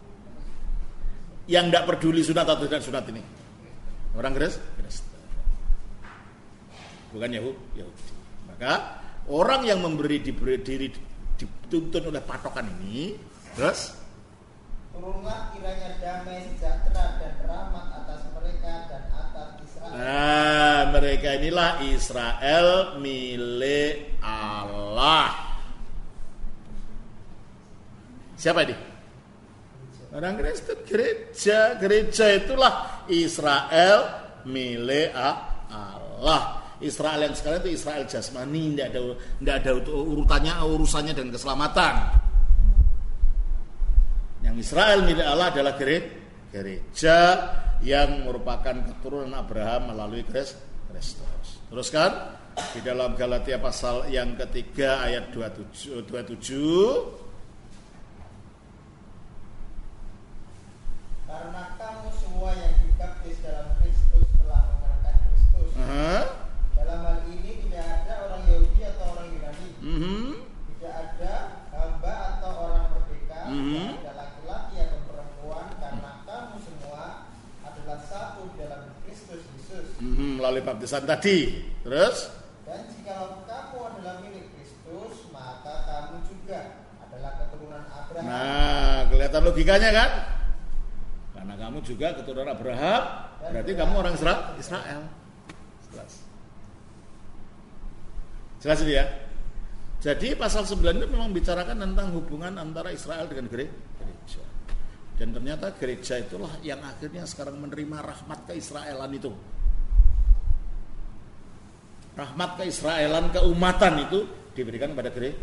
S1: yang tidak peduli sunat atau tidak sunat ini, orang Kristen, bukan Yahudi. Maka orang yang memberi diberi diri dituntun oleh patokan ini, terus
S3: turunlah kiranya damai sejahtera dan rahmat atas mereka dan atas Israel.
S1: Nah, mereka inilah Israel milik Allah. Siapa ini? Orang Kristen, gereja. Gereja itulah Israel milik Allah. Israel yang sekarang itu Israel jasmani, tidak ada tidak ada urutannya urusannya dan keselamatan. Yang Israel milik Allah adalah gereja yang merupakan keturunan Abraham melalui Kristus. Teruskan di dalam Galatia pasal yang ketiga ayat dua puluh tujuh.
S3: Karena kamu semua yang dibaptis dalam Kristus telah mengenakan Kristus.
S1: Uh-huh.
S3: Dalam hal ini tidak ada orang Yahudi atau orang Yunani.
S1: Uh-huh.
S3: Tidak ada hamba atau orang merdeka.
S1: Uh-huh.
S3: Tidak ada laki-laki atau perempuan, karena kamu semua adalah satu dalam Kristus Yesus.
S1: Uh-huh. Melalui baptisan tadi. Terus?
S3: Dan jikalau kamu adalah milik Kristus, maka kamu juga adalah keturunan Abraham.
S1: Nah, kelihatan logikanya kan? Karena kamu juga keturunan Abraham, berarti kamu orang Israel. Jelas. Jelas itu ya. Jadi pasal sembilan itu memang bicarakan tentang hubungan antara Israel dengan gereja. Dan ternyata gereja itulah yang akhirnya sekarang menerima rahmat keisraelan itu. Rahmat keisraelan, keumatan itu diberikan kepada gereja.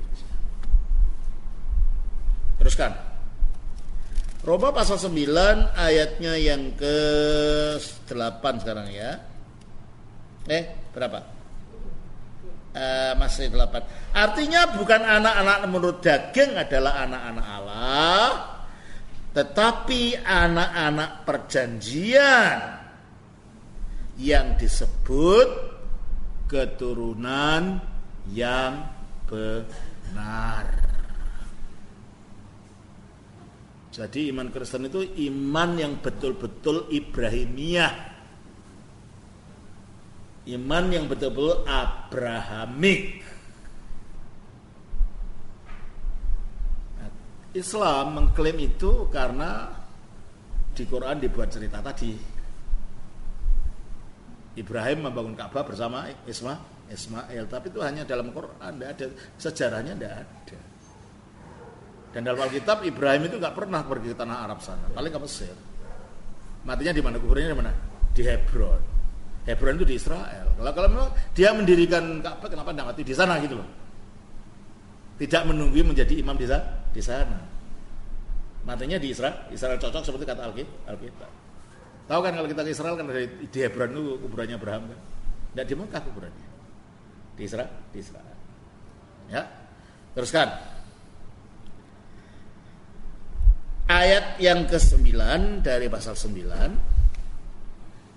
S1: Teruskan. Roma pasal sembilan ayatnya yang ke delapan sekarang ya. Eh, berapa? Uh, masih delapan. Artinya bukan anak-anak menurut daging adalah anak-anak Allah, tetapi anak-anak perjanjian yang disebut keturunan yang benar. Jadi iman Kristen itu iman yang betul-betul Ibrahimiyah. Iman yang betul-betul Abrahamik. Nah, Islam mengklaim itu karena di Quran dibuat cerita tadi. Ibrahim membangun Ka'bah bersama Isma, Ismail, tapi itu hanya dalam Quran, tidak ada sejarahnya, tidak ada. Dan dalam Alkitab Ibrahim itu nggak pernah pergi ke tanah Arab sana, paling ke Mesir. Matinya di mana? Kuburnya di mana? Di Hebron. Hebron itu di Israel. Kalau kalau memang dia mendirikan Ka'bah, kenapa tidak mati di sana gitu loh? Tidak menunggu menjadi imam di sana. Di sana. Matinya di Israel. Israel cocok seperti kata Alkitab. Tahu kan kalau kita ke Israel kan dari di Hebron itu kuburannya Abraham kan? Tidak di Mekah kuburannya. Di Israel, di Israel. Ya. Teruskan. Ayat yang kesembilan dari pasal sembilan.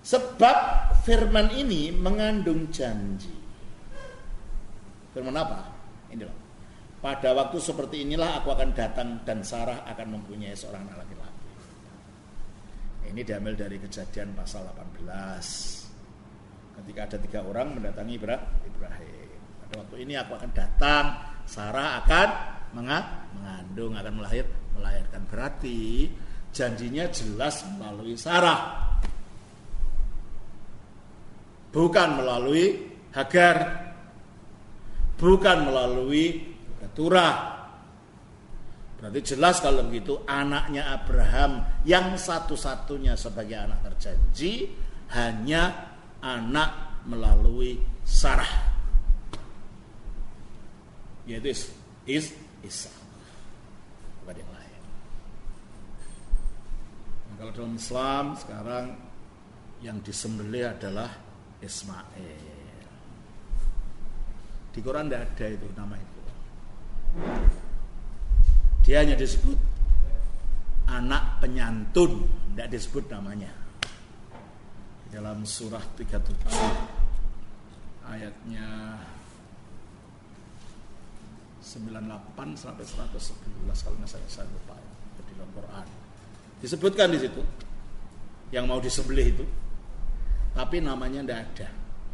S1: Sebab firman ini mengandung janji. Firman apa? Ini loh. Pada waktu seperti inilah aku akan datang dan Sarah akan mempunyai seorang anak laki-laki. Ini diambil dari Kejadian pasal delapan belas. Ketika ada tiga orang mendatangi Ibrahim. Pada waktu ini aku akan datang, Sarah akan mengandung, akan melahir, melahirkan. Berarti janjinya jelas melalui Sarah, bukan melalui Hagar, bukan melalui Keturah. Berarti jelas kalau begitu anaknya Abraham yang satu-satunya sebagai anak terjanji hanya anak melalui Sarah, yaitu is, is Ishak, bukan yang lain. Nah, kalau dalam Islam sekarang yang disembelih adalah Ismail. Di Quran tidak ada itu nama itu. Dia hanya disebut anak penyantun, tidak disebut namanya. Dalam surah tiga puluh tujuh ayatnya sembilan puluh delapan sampai seratus sebelas kalau nggak saya, saya lupa di dalam Quran. Disebutkan di situ yang mau disembelih itu, tapi namanya tidak ada.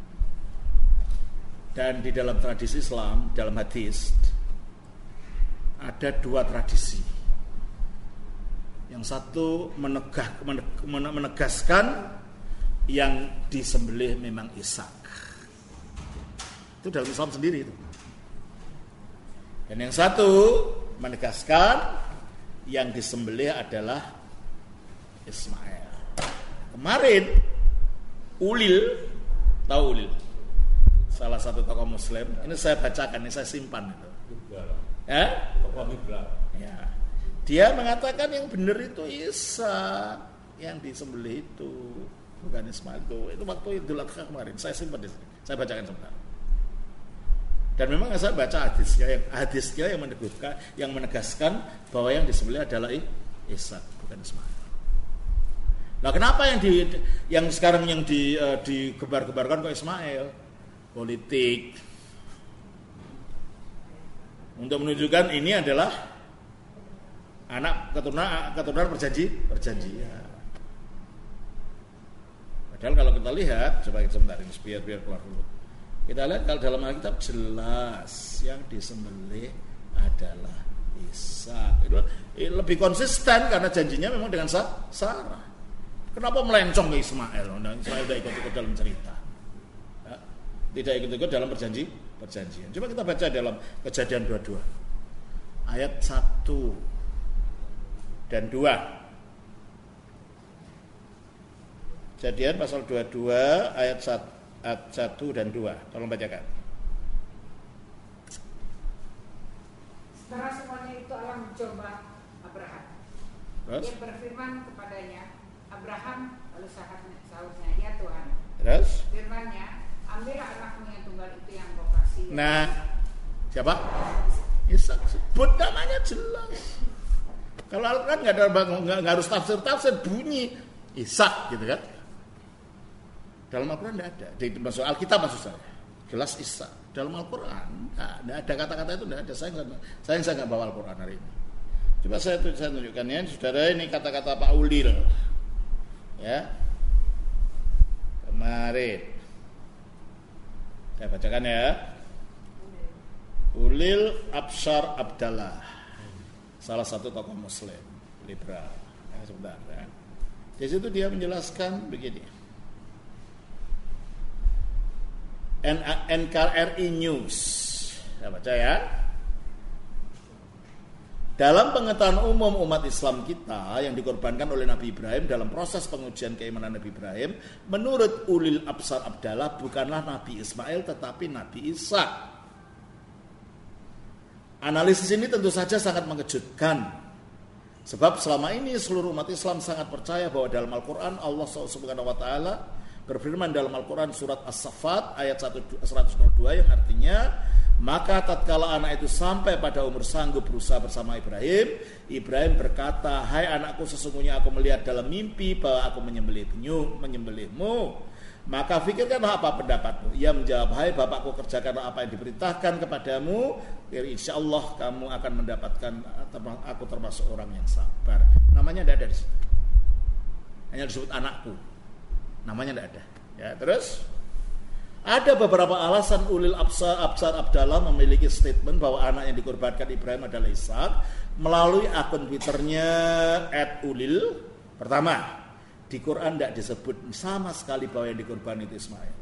S1: Dan di dalam tradisi Islam, dalam hadis ada dua tradisi. Yang satu menegah, menegaskan yang disembelih memang Ishak. Itu dalam Islam sendiri itu. Dan yang satu menegaskan yang disembelih adalah Ismail. Kemarin Ulil, tahu Ulil? Salah satu tokoh Muslim. Ini saya bacakan, ini saya simpan itu. Ya? Ya. Dia mengatakan yang benar itu Isa, yang disembelih itu bukan Ismail itu. Itu waktu Idul Adha kemarin. Saya simpan di sini. Saya bacakan sebentar. Dan memang saya baca hadisnya, yang hadisnya yang menegaskan, yang menegaskan bahwa yang disembelih adalah Isa, bukan Ismail. Nah, kenapa yang di yang sekarang yang di uh, digebar-gebarkan kok Ismail? Politik. Untuk menunjukkan ini adalah anak keturunan keturunan perjanji perjanjian. Padahal kalau kita lihat, coba kita sebentar ini biar biar keluar dulu. Kita lihat kalau dalam Alkitab jelas yang disembelih adalah Ishak. Itu lebih konsisten karena janjinya memang dengan Sarah. Kenapa melencong ke Ismail? Nah, Ismail udah ikut-ikut dalam cerita. Ya, tidak ikut-ikut dalam perjanji perjanjian. Coba kita baca dalam Kejadian dua puluh dua ayat satu dan dua. Kejadian pasal dua puluh dua ayat satu dan dua. Tolong bacakan.
S2: Setelah semuanya itu Allah mencoba Abraham. Terus? Dia berfirman kepadanya, Abraham, lalu sahutnya, ya Tuhan.
S1: Terus?
S2: Firman-Nya, ambillah anakmu yang tunggal itu yang kau kasih.
S1: Nah, siapa? Ishak. Sebut namanya jelas. Kalau Al-Quran nggak ada, nggak harus tafsir-tafsir, bunyi Ishak gitu kan? Dalam Al-Quran tidak ada. Di maksud Alkitab maksud saya. Jelas Ishak. Dalam Al-Quran tidak ada kata-kata itu, tidak ada. Saya nggak, saya saya nggak bawa Al-Quran hari ini. Coba saya, saya tunjukkan ya, saudara, ini kata-kata Pak Ulil. Ya, kemarin saya bacakan ya. Ulil Absyar Abdallah, salah satu tokoh Muslim liberal. Ya, sebentar ya. Di situ dia menjelaskan begini. N K R I News, saya baca ya. Dalam pengetahuan umum umat Islam kita yang dikorbankan oleh Nabi Ibrahim dalam proses pengujian keimanan Nabi Ibrahim, menurut Ulil Absar Abdallah bukanlah Nabi Ismail tetapi Nabi Ishak. Analisis ini tentu saja sangat mengejutkan, sebab selama ini seluruh umat Islam sangat percaya bahwa dalam Al-Quran Allah Subhanahu wa Ta'ala berfirman dalam Al-Quran surat As-Saffat ayat seratus dua yang artinya, Maka tatkala anak itu sampai pada umur sanggup berusaha bersama Ibrahim, Ibrahim berkata, "Hai anakku, sesungguhnya aku melihat dalam mimpi bahwa aku menyembelihmu, menyembelihmu. Maka fikirkanlah apa pendapatmu." Ia menjawab, "Hai bapakku, kerjakanlah apa yang diperintahkan kepadamu. Insya Allah kamu akan mendapatkan, aku termasuk orang yang sabar." Namanya tidak ada di situ. Hanya disebut anakku. Namanya tidak ada. Ya, terus ada beberapa alasan ulil absar absar Abdallah memiliki statement bahwa anak yang dikorbankan Ibrahim adalah Ishak melalui akun Twitternya et ulil. Pertama, di Quran tidak disebut sama sekali bahwa yang dikorban itu Ismail.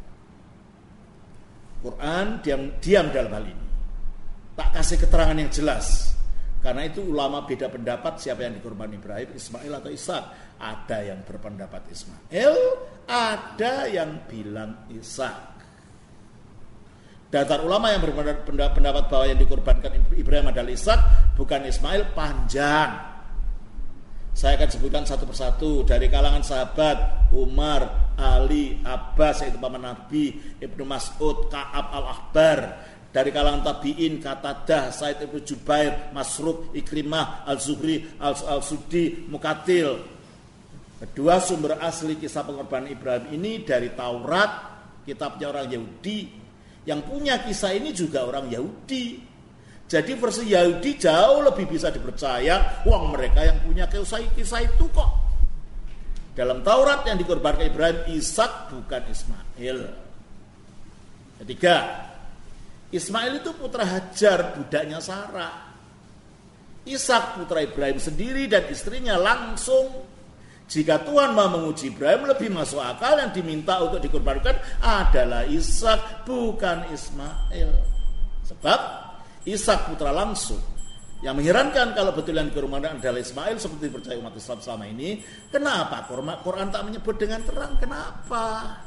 S1: Quran diam, diam dalam hal ini, tak kasih keterangan yang jelas. Karena itu ulama beda pendapat siapa yang dikorban Ibrahim, Ismail atau Ishak. Ada yang berpendapat Ismail, ada yang bilang Ishak. Daftar ulama yang berpendapat bahwa yang dikorbankan Ibrahim adalah Ishak, bukan Ismail, panjang. Saya akan sebutkan satu persatu. Dari kalangan sahabat, Umar, Ali, Abbas, yaitu paman Nabi, Ibnu Mas'ud, Ka'ab al-Ahbar. Dari kalangan tabi'in, Qatadah, Said ibnu Jubair, Masruq, Ikrimah, Al-Zuhri, Al-Sudi, Mukatil. Kedua sumber asli kisah pengorbanan Ibrahim ini dari Taurat, kitabnya orang Yahudi. Yang punya kisah ini juga orang Yahudi. Jadi versi Yahudi jauh lebih bisa dipercaya. Wong mereka yang punya kisah-kisah itu kok. Dalam Taurat yang dikorbankan Ibrahim Ishak, bukan Ismail. Ketiga, Ismail itu putra Hajar, budaknya Sarah. Ishak putra Ibrahim sendiri dan istrinya langsung. Jika Tuhan mau menguji Ibrahim, lebih masuk akal yang diminta untuk dikorbankan adalah Ishak, bukan Ismail. Sebab Ishak putra langsung. Yang mengherankan kalau betul yang dikorbankan adalah Ismail, seperti percaya umat Islam selama ini, kenapa Quran tak menyebut dengan terang? Kenapa?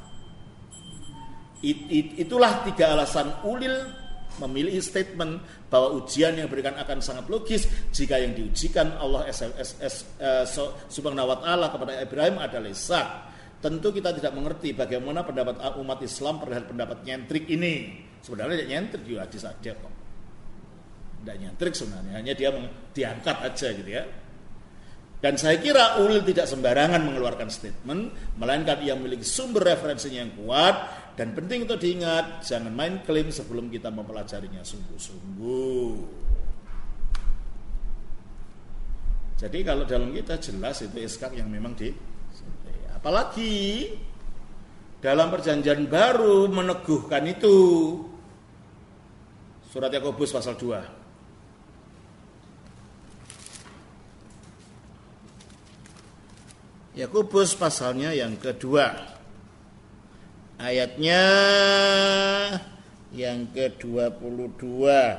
S1: It, it, itulah tiga alasan ulil memilih statement bahwa ujian yang diberikan akan sangat logis jika yang diujikan Allah S S Subhanahu wa ta'ala kepada Ibrahim adalah Ishak. Tentu kita tidak mengerti bagaimana pendapat umat Islam terhadap pendapat nyentrik ini. Sebenarnya dia nyentrik juga hadis saja kok. Tidak nyentrik sebenarnya, hanya dia diangkat aja gitu ya. Dan saya kira ulil tidak sembarangan mengeluarkan statement, melainkan ia memiliki sumber referensinya yang kuat. Dan penting untuk diingat, jangan main klaim sebelum kita mempelajarinya sungguh-sungguh. Jadi kalau dalam kita jelas itu Ishak yang memang di, apalagi dalam perjanjian baru meneguhkan itu. Surat Yakobus pasal dua. Yakobus pasalnya yang kedua. Ayatnya yang ke dua puluh dua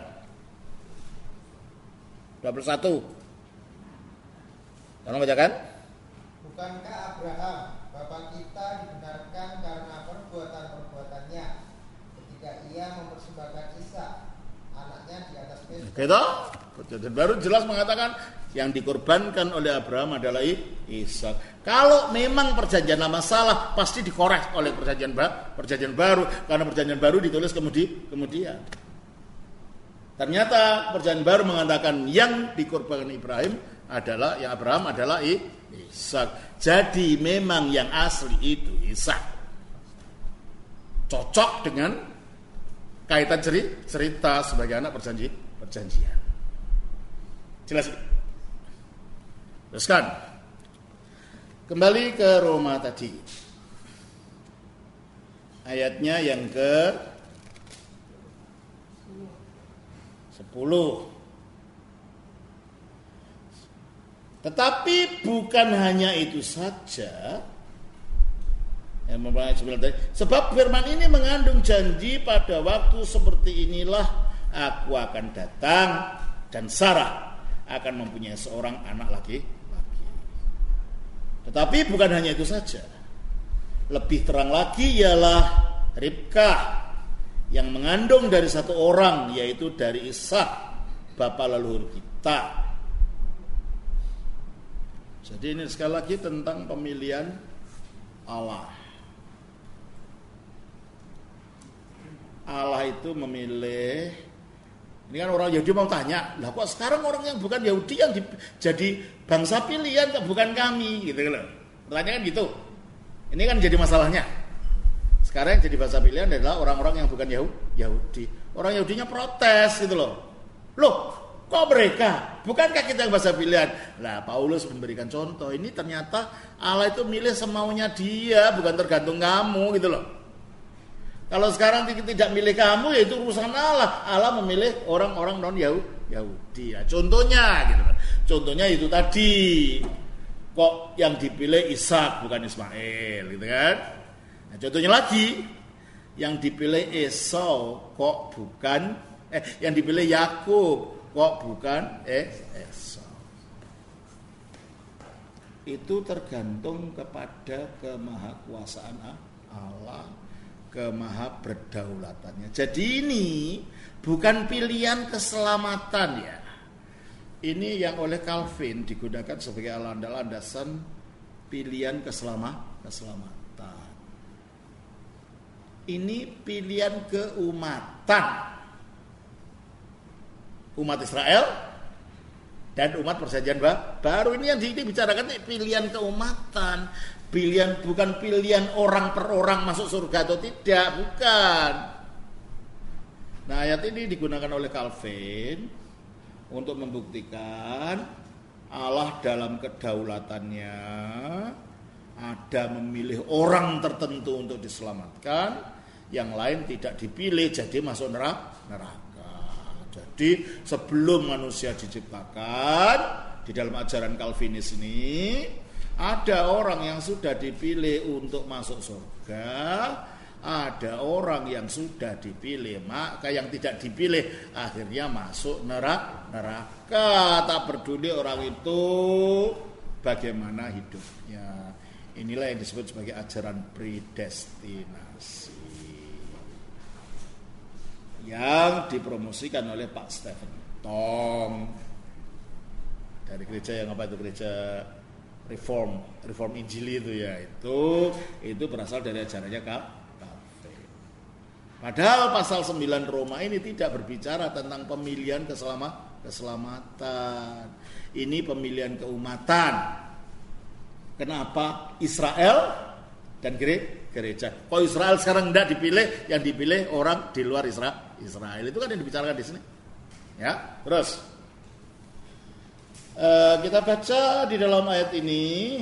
S1: dua puluh satu. Tolong bacakan.
S3: Bukankah Abraham bapak kita dibenarkan karena perbuatan-perbuatannya ketika ia mempersembahkan Ishak anaknya di atas pesta?
S1: Gitu. Perjanjian baru jelas mengatakan yang dikorbankan oleh Abraham adalah Ishak. Kalau memang perjanjian lama salah, pasti dikorek oleh perjanjian baru, perjanjian baru karena perjanjian baru ditulis kemudi, kemudian. Ternyata perjanjian baru mengatakan yang dikorbankan Ibrahim adalah yang Abraham adalah Ishak. Jadi memang yang asli itu Ishak. Cocok dengan kaitan cerita sebagai anak perjanjian. perjanjian. Jelas. Teruskan. Kembali ke Roma tadi. Ayatnya yang ke sepuluh. Tetapi bukan hanya itu saja. Yang membahas tadi. Sebab firman ini mengandung janji pada waktu seperti inilah aku akan datang dan Sarah akan mempunyai seorang anak laki. Tetapi bukan hanya itu saja. Lebih terang lagi ialah Ribkah yang mengandung dari satu orang, yaitu dari Ishak, bapa leluhur kita. Jadi ini sekali lagi tentang pemilihan Allah. Allah itu memilih Ini kan orang Yahudi mau tanya, lah kok sekarang orang yang bukan Yahudi yang di, jadi bangsa pilihan kok bukan kami, gitu loh. Pertanyaan gitu. Ini kan jadi masalahnya. Sekarang yang jadi bangsa pilihan adalah orang-orang yang bukan Yahudi. Orang Yahudinya protes gitu loh. Loh, kok mereka? Bukankah kita yang bangsa pilihan? Lah Paulus memberikan contoh, ini ternyata Allah itu milih semaunya dia, bukan tergantung kamu gitu loh. Kalau sekarang tidak milih kamu, ya itu urusan Allah. Allah memilih orang-orang non Yahudi. Ya, contohnya, gitu. Contohnya itu tadi, kok yang dipilih Ishak bukan Ismail, gitu kan? Nah, contohnya lagi, yang dipilih Esau kok bukan, eh, yang dipilih Yakub kok bukan eh Esau. Itu tergantung kepada kemahakuasaan Allah, kemaha berdaulatannya. Jadi ini bukan pilihan keselamatan ya. Ini yang oleh Calvin digunakan sebagai landasan pilihan keselama, keselamatan. Ini pilihan keumatan. Umat Israel dan umat perjanjian baru. Ini yang dibicarakan ini pilihan keumatan. Pilihan bukan pilihan orang per orang masuk surga atau tidak, bukan. Nah, ayat ini digunakan oleh Calvin untuk membuktikan Allah dalam kedaulatannya ada memilih orang tertentu untuk diselamatkan, yang lain tidak dipilih jadi masuk neraka. Jadi sebelum manusia diciptakan, di dalam ajaran Calvinis ini ada orang yang sudah dipilih untuk masuk surga, ada orang yang sudah dipilih, maka yang tidak dipilih akhirnya masuk neraka. Neraka, tak peduli orang itu bagaimana hidupnya. Inilah yang disebut sebagai ajaran predestinasi yang dipromosikan oleh Pak Stephen Tong dari gereja yang apa itu, gereja Reform, Reform Injili itu ya, itu itu berasal dari ajarannya Calvin. Padahal pasal sembilan Roma ini tidak berbicara tentang pemilihan keselama, keselamatan. Ini pemilihan keumatan. Kenapa Israel dan gereja? Kok Israel sekarang tidak dipilih, yang dipilih orang di luar Israel? Israel itu kan yang dibicarakan di sini. Ya, terus Uh, kita baca di dalam ayat ini,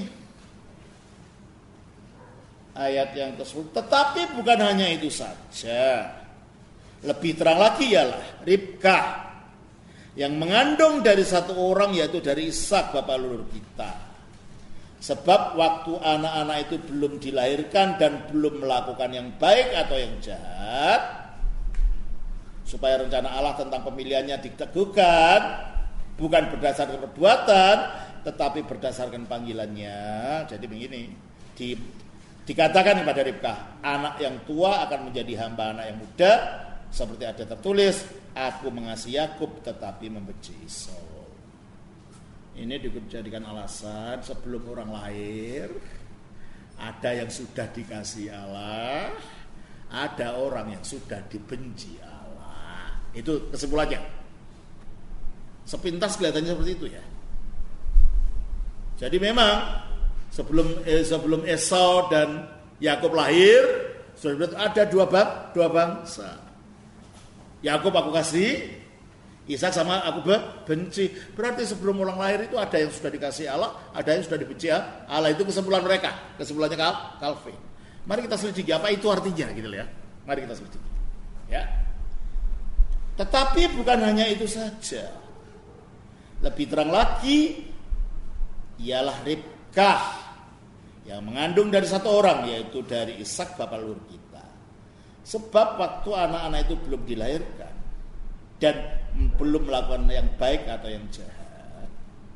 S1: ayat yang tersebut. Tetapi bukan hanya itu saja, lebih terang lagi ialah Ribka yang mengandung dari satu orang, yaitu dari Ishak bapak leluhur kita. Sebab waktu anak-anak itu belum dilahirkan dan belum melakukan yang baik atau yang jahat, supaya rencana Allah tentang pemilihannya diteguhkan bukan berdasarkan perbuatan, tetapi berdasarkan panggilannya. Jadi begini, di, dikatakan kepada Ribka, anak yang tua akan menjadi hamba anak yang muda, seperti ada tertulis, aku mengasihi Yakub tetapi membenci Esau. Ini dijadikan alasan sebelum orang lahir, ada yang sudah dikasihi Allah, ada orang yang sudah dibenci Allah. Itu kesimpulannya. Sepintas kelihatannya seperti itu ya. Jadi memang sebelum eh, sebelum Esau dan Yakub lahir, sudah ada dua bang, dua bangsa. Yakub aku kasih, Ishak sama aku benci. Berarti sebelum orang lahir itu ada yang sudah dikasih Allah, ada yang sudah dibenci Allah. Itu kesimpulan mereka, kesimpulannya Calvin. Mari kita selidiki apa itu artinya gitu ya. Mari kita selidiki. Ya. Tetapi bukan hanya itu saja. Lebih terang lagi ialah Ribka yang mengandung dari satu orang, yaitu dari Ishak bapak leluhur kita. Sebab waktu anak-anak itu belum dilahirkan dan belum melakukan yang baik atau yang jahat.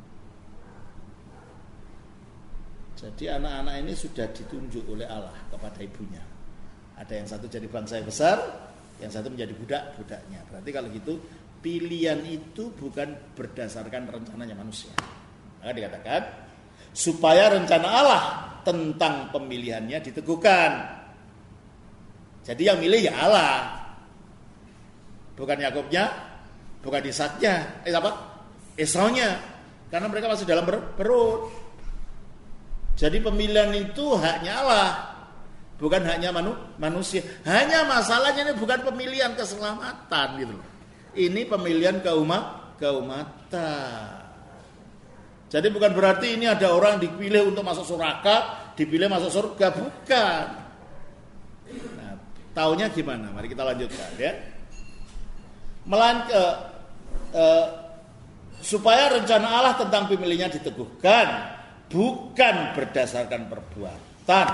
S1: Jadi anak-anak ini sudah ditunjuk oleh Allah kepada ibunya. Ada yang satu jadi bangsa yang besar, yang satu menjadi budak-budaknya. Berarti kalau gitu pilihan itu bukan berdasarkan rencananya manusia. Maka dikatakan supaya rencana Allah tentang pemilihannya diteguhkan. Jadi yang milih ya Allah, bukan Yakubnya, bukan Ishaknya, eh apa? Esaunya, karena mereka masih dalam perut. Jadi pemilihan itu haknya Allah, bukan haknya manu, manusia. Hanya masalahnya ini bukan pemilihan keselamatan gitu loh. Ini pemilihan keumat, keumatan. Jadi bukan berarti ini ada orang dipilih untuk masuk surga, dipilih masuk surga, bukan. Nah, taunya gimana? Mari kita lanjutkan ya. Melan uh, uh, supaya rencana Allah tentang pemilihnya diteguhkan, bukan berdasarkan perbuatan.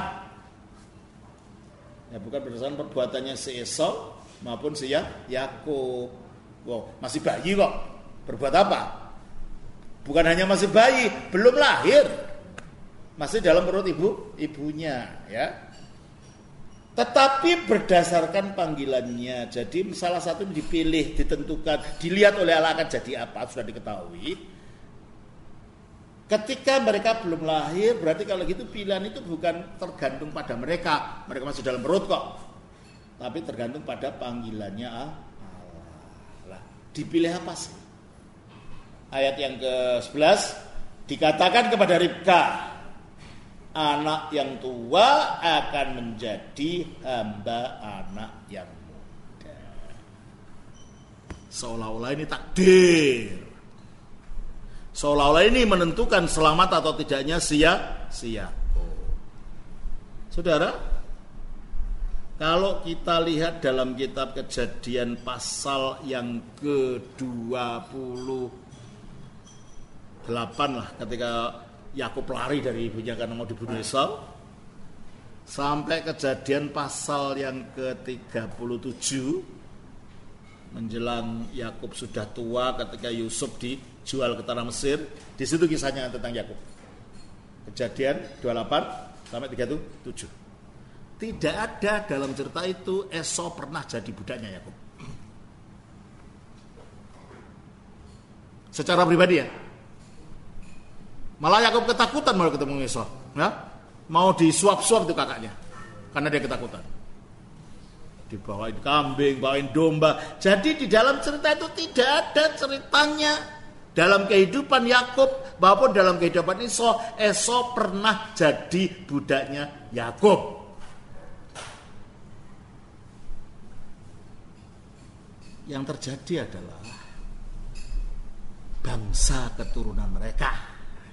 S1: Ya, bukan berdasarkan perbuatannya si Esau maupun si Yakub. Wow, masih bayi kok. Berbuat apa? Bukan hanya masih bayi, belum lahir. Masih dalam perut ibu ibunya, ya. Tetapi berdasarkan panggilannya. Jadi salah satu dipilih, ditentukan, dilihat oleh Allah akan jadi apa, sudah diketahui. Ketika mereka belum lahir, berarti kalau gitu pilihan itu bukan tergantung pada mereka. Mereka masih dalam perut kok. Tapi tergantung pada panggilannya Allah. Lah, dipilih apa sih? Ayat yang ke sebelas dikatakan kepada Ribka, anak yang tua akan menjadi hamba anak yang muda. Seolah-olah ini takdir. Seolah-olah ini menentukan selamat atau tidaknya sia sia. Saudara, kalau kita lihat dalam kitab Kejadian pasal yang ke dua puluh delapan lah, ketika Yakub lari dari ibunya karena mau dibunuh Esau, sampai Kejadian pasal yang ke tiga puluh tujuh, menjelang Yakub sudah tua ketika Yusuf dijual ke tanah Mesir. Di situ kisahnya tentang Yakub. Kejadian dua puluh delapan sampai tiga puluh tujuh. Tidak ada dalam cerita itu Esau pernah jadi budaknya Yakub. Secara pribadi ya. Malah Yakub ketakutan mau ketemu Esau, ya? Mau disuap-suap itu kakaknya, karena dia ketakutan. Dibawain kambing, bawain domba. Jadi di dalam cerita itu tidak ada ceritanya dalam kehidupan Yakub maupun dalam kehidupan Esau, Esau pernah jadi budaknya Yakub. Yang terjadi adalah bangsa keturunan mereka.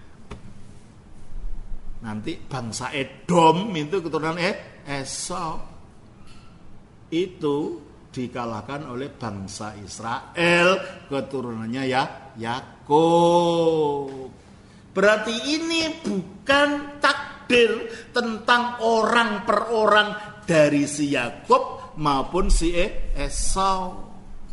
S1: Nanti bangsa Edom itu keturunan eh, Esau itu dikalahkan oleh bangsa Israel keturunannya ya Yakub. Berarti ini bukan takdir tentang orang per orang dari si Yakub maupun si Esau.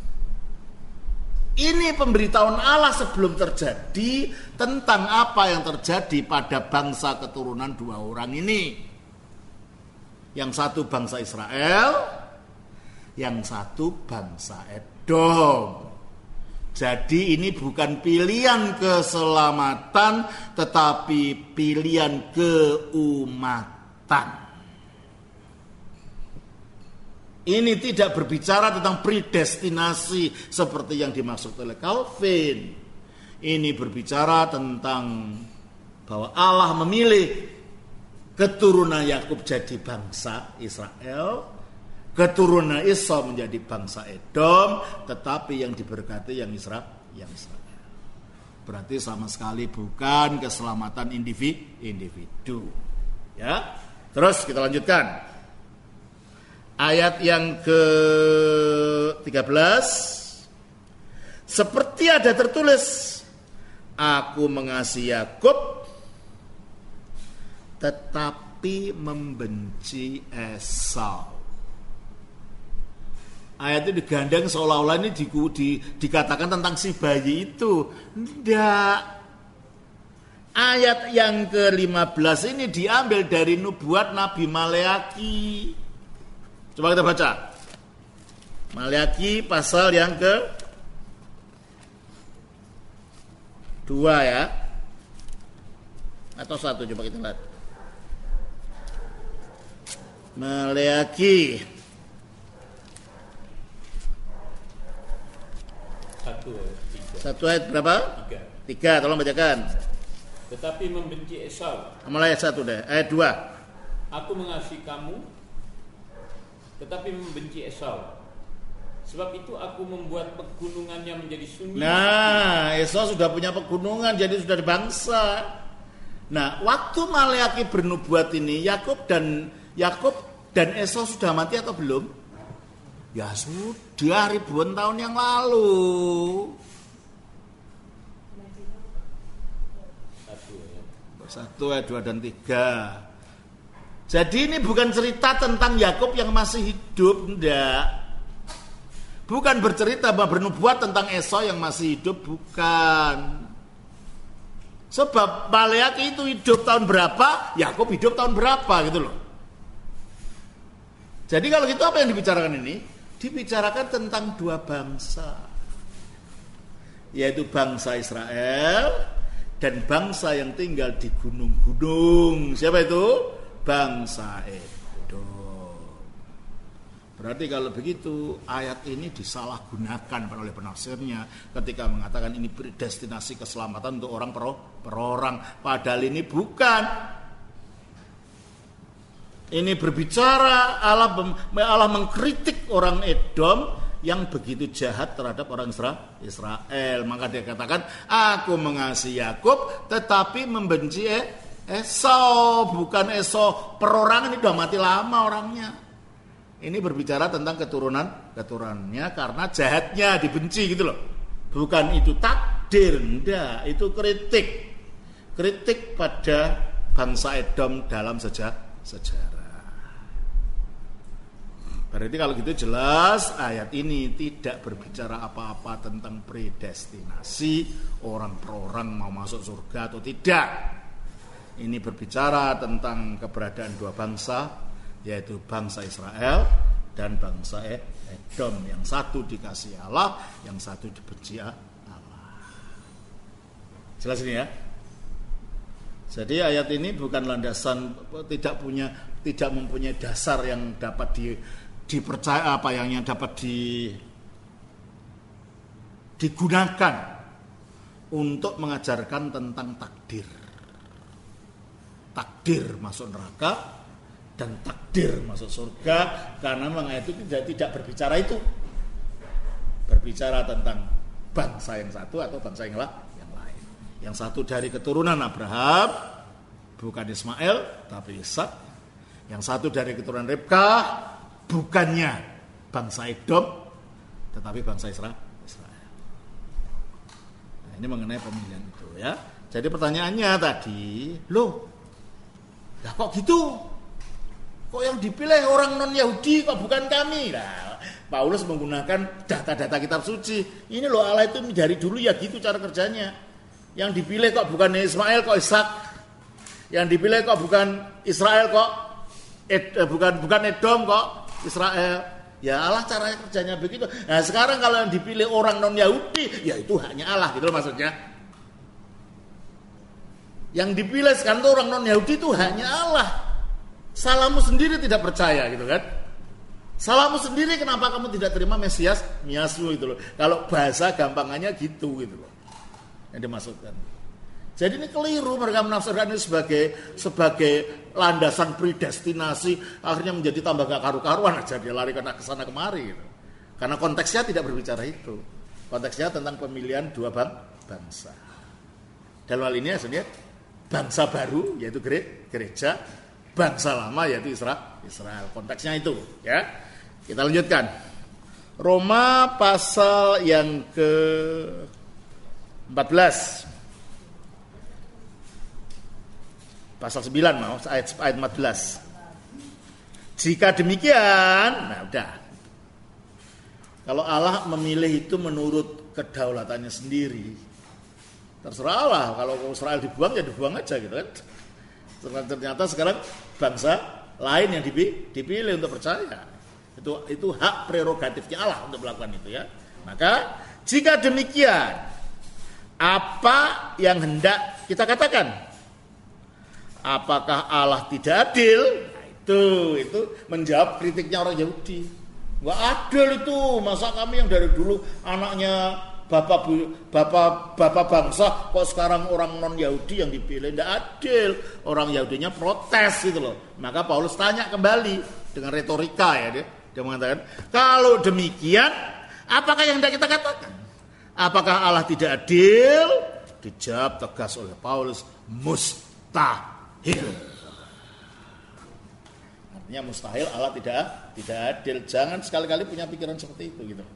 S1: Ini pemberitahuan Allah sebelum terjadi tentang apa yang terjadi pada bangsa keturunan dua orang ini. Yang satu bangsa Israel, yang satu bangsa Edom. Jadi ini bukan pilihan keselamatan, tetapi pilihan keumatan. Ini tidak berbicara tentang predestinasi seperti yang dimaksud oleh Calvin. Ini berbicara tentang bahwa Allah memilih keturunan Yakub jadi bangsa Israel, keturunan Esau menjadi bangsa Edom, tetapi yang diberkati yang Israel, yang Israel. Berarti sama sekali bukan keselamatan individu. individu. Ya, terus kita lanjutkan. Ayat yang ke tiga belas, seperti ada tertulis, aku mengasihi Yakub tetapi membenci Esau. Ayat itu digandeng seolah-olah ini di, di, dikatakan tentang si bayi itu. Tidak. Ayat yang ke lima belas ini diambil dari nubuat Nabi Maleaki. Coba kita baca. Maleaki pasal yang ke dua ya. Atau satu, coba kita lihat. Maleaki
S5: satu ayat tiga.
S1: Satu ayat berapa?
S5: Tiga.
S1: Tiga, tolong bacakan.
S5: Tetapi membenci Esau.
S1: Mulai ayat satu deh. Ayat dua.
S5: Aku mengasihi kamu, tetapi membenci Esau. Sebab itu aku membuat pegunungannya menjadi sunyi.
S1: Nah, Esau sudah punya pegunungan, jadi sudah dibangsa. Nah, waktu Maleaki bernubuat ini, Yakub dan Yakub dan Esau sudah mati atau belum? Ya sudah, ribuan tahun yang lalu.
S5: Satu ayat.
S1: Satu ayat dua dan tiga. Jadi ini bukan cerita tentang Yakub yang masih hidup, enggak. Bukan bercerita bahwa bernubuat tentang Esau yang masih hidup, bukan. Sebab Maleaki itu hidup tahun berapa, Yakub hidup tahun berapa gitu loh. Jadi kalau gitu apa yang dibicarakan ini? Dibicarakan tentang dua bangsa, yaitu bangsa Israel dan bangsa yang tinggal di gunung-gunung. Siapa itu? Bangsa Edom. Berarti kalau begitu ayat ini disalahgunakan oleh penafsirnya ketika mengatakan ini predestinasi keselamatan untuk orang per, per orang. Padahal ini bukan. Ini berbicara Allah, Allah mengkritik orang Edom yang begitu jahat terhadap orang Israel. Maka dia katakan, aku mengasihi Yakub tetapi membenci Esau. Bukan Esau perorangan, ini sudah mati lama orangnya. Ini berbicara tentang keturunan keturunannya karena jahatnya dibenci gitu loh. Bukan itu takdir, enggak, itu kritik. Kritik pada bangsa Edom dalam sejarah. sejarah. Berarti kalau gitu jelas ayat ini tidak berbicara apa-apa tentang predestinasi orang per orang mau masuk surga atau tidak. Ini berbicara tentang keberadaan dua bangsa, yaitu bangsa Israel dan bangsa Edom. Yang satu dikasihi Allah, yang satu dibenci Allah. Jelas ini ya? Jadi ayat ini bukan landasan, tidak punya, tidak mempunyai dasar yang dapat di, dipercaya apa yang, yang dapat di, digunakan untuk mengajarkan tentang takdir. Takdir masuk neraka dan takdir masuk surga, karena memang ayat itu tidak, tidak berbicara itu. Berbicara tentang bangsa yang satu atau bangsa yang lain. Yang satu dari keturunan Abraham, bukan Ismail tapi Ishak. Yang satu dari keturunan Ribkah, bukannya bangsa Edom tetapi bangsa Israel. Nah, ini mengenai pemilihan itu ya. Jadi pertanyaannya tadi, loh, ya kok gitu? Kok yang dipilih orang non-Yahudi kok bukan kami? Nah, Paulus menggunakan data-data kitab suci. Ini loh, Allah itu dari dulu ya gitu cara kerjanya. Yang dipilih kok bukan Ismail kok Ishak. Yang dipilih kok bukan Israel kok Ed, eh, bukan bukan Edom kok Israel. Ya Allah cara kerjanya begitu. Nah sekarang kalau yang dipilih orang non-Yahudi, ya itu haknya Allah gitu loh maksudnya. Yang dipilih sekarang itu orang non-Yahudi itu haknya Allah. Salahmu sendiri tidak percaya gitu kan. Salahmu sendiri kenapa kamu tidak terima Mesias Miasmu gitu loh. Kalau bahasa gampangannya gitu gitu loh yang dimaksudkan. Jadi ini keliru, mereka menafsirkan ini sebagai sebagai landasan predestinasi, akhirnya menjadi tambah gak karu-karuan aja dia lari kena kesana kemari gitu. Karena konteksnya tidak berbicara itu. Konteksnya tentang pemilihan dua bang, bangsa. Dalam hal ini sebenarnya bangsa baru yaitu gereja, bangsa lama yaitu Israel. Israel. Konteksnya itu ya. Kita lanjutkan. Roma pasal yang ke empat belas. Pasal sembilan mau ayat ayat empat belas. Jika demikian, nah udah. Kalau Allah memilih itu menurut kedaulatannya sendiri, terserah Allah. Kalau Israel dibuang ya dibuang aja gitu kan. Ternyata sekarang bangsa lain yang dipilih untuk percaya. Itu itu hak prerogatifnya Allah untuk melakukan itu ya. Maka jika demikian, apa yang hendak kita katakan? Apakah Allah tidak adil? Nah, itu itu menjawab kritiknya orang Yahudi. Enggak adil itu, masa kami yang dari dulu anaknya bapak bapak bapak bangsa, kok sekarang orang non Yahudi yang dipilih? Tidak adil. Orang Yahudinya protes gitu loh. Maka Paulus tanya kembali dengan retorika ya, dia, dia mengatakan, kalau demikian, apakah yang tidak kita katakan? Apakah Allah tidak adil? Dijawab tegas oleh Paulus, mustahil. Artinya mustahil, Allah tidak tidak adil. Jangan sekali-kali punya pikiran seperti itu gitu.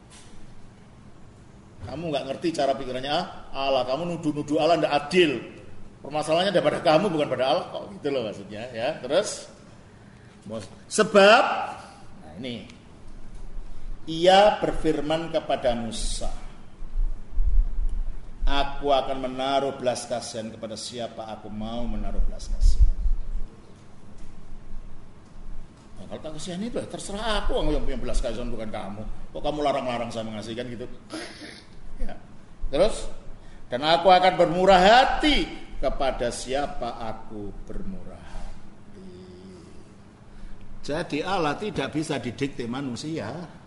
S1: Kamu nggak ngerti cara pikirannya Allah, kamu nuduh-nuduh Allah tidak adil. Permasalahannya daripada kamu, bukan pada Allah kok, gitu loh maksudnya ya. Terus sebab nah ini ia berfirman kepada Musa, aku akan menaruh belas kasihan kepada siapa aku mau menaruh belas kasihan. Nah, kalau tak kasihan itu terserah aku yang punya belas kasihan, bukan kamu. Kok kamu larang-larang saya mengasihan gitu? Ya. Terus, dan aku akan bermurah hati kepada siapa aku bermurah hati. Jadi Allah tidak bisa didikte manusia.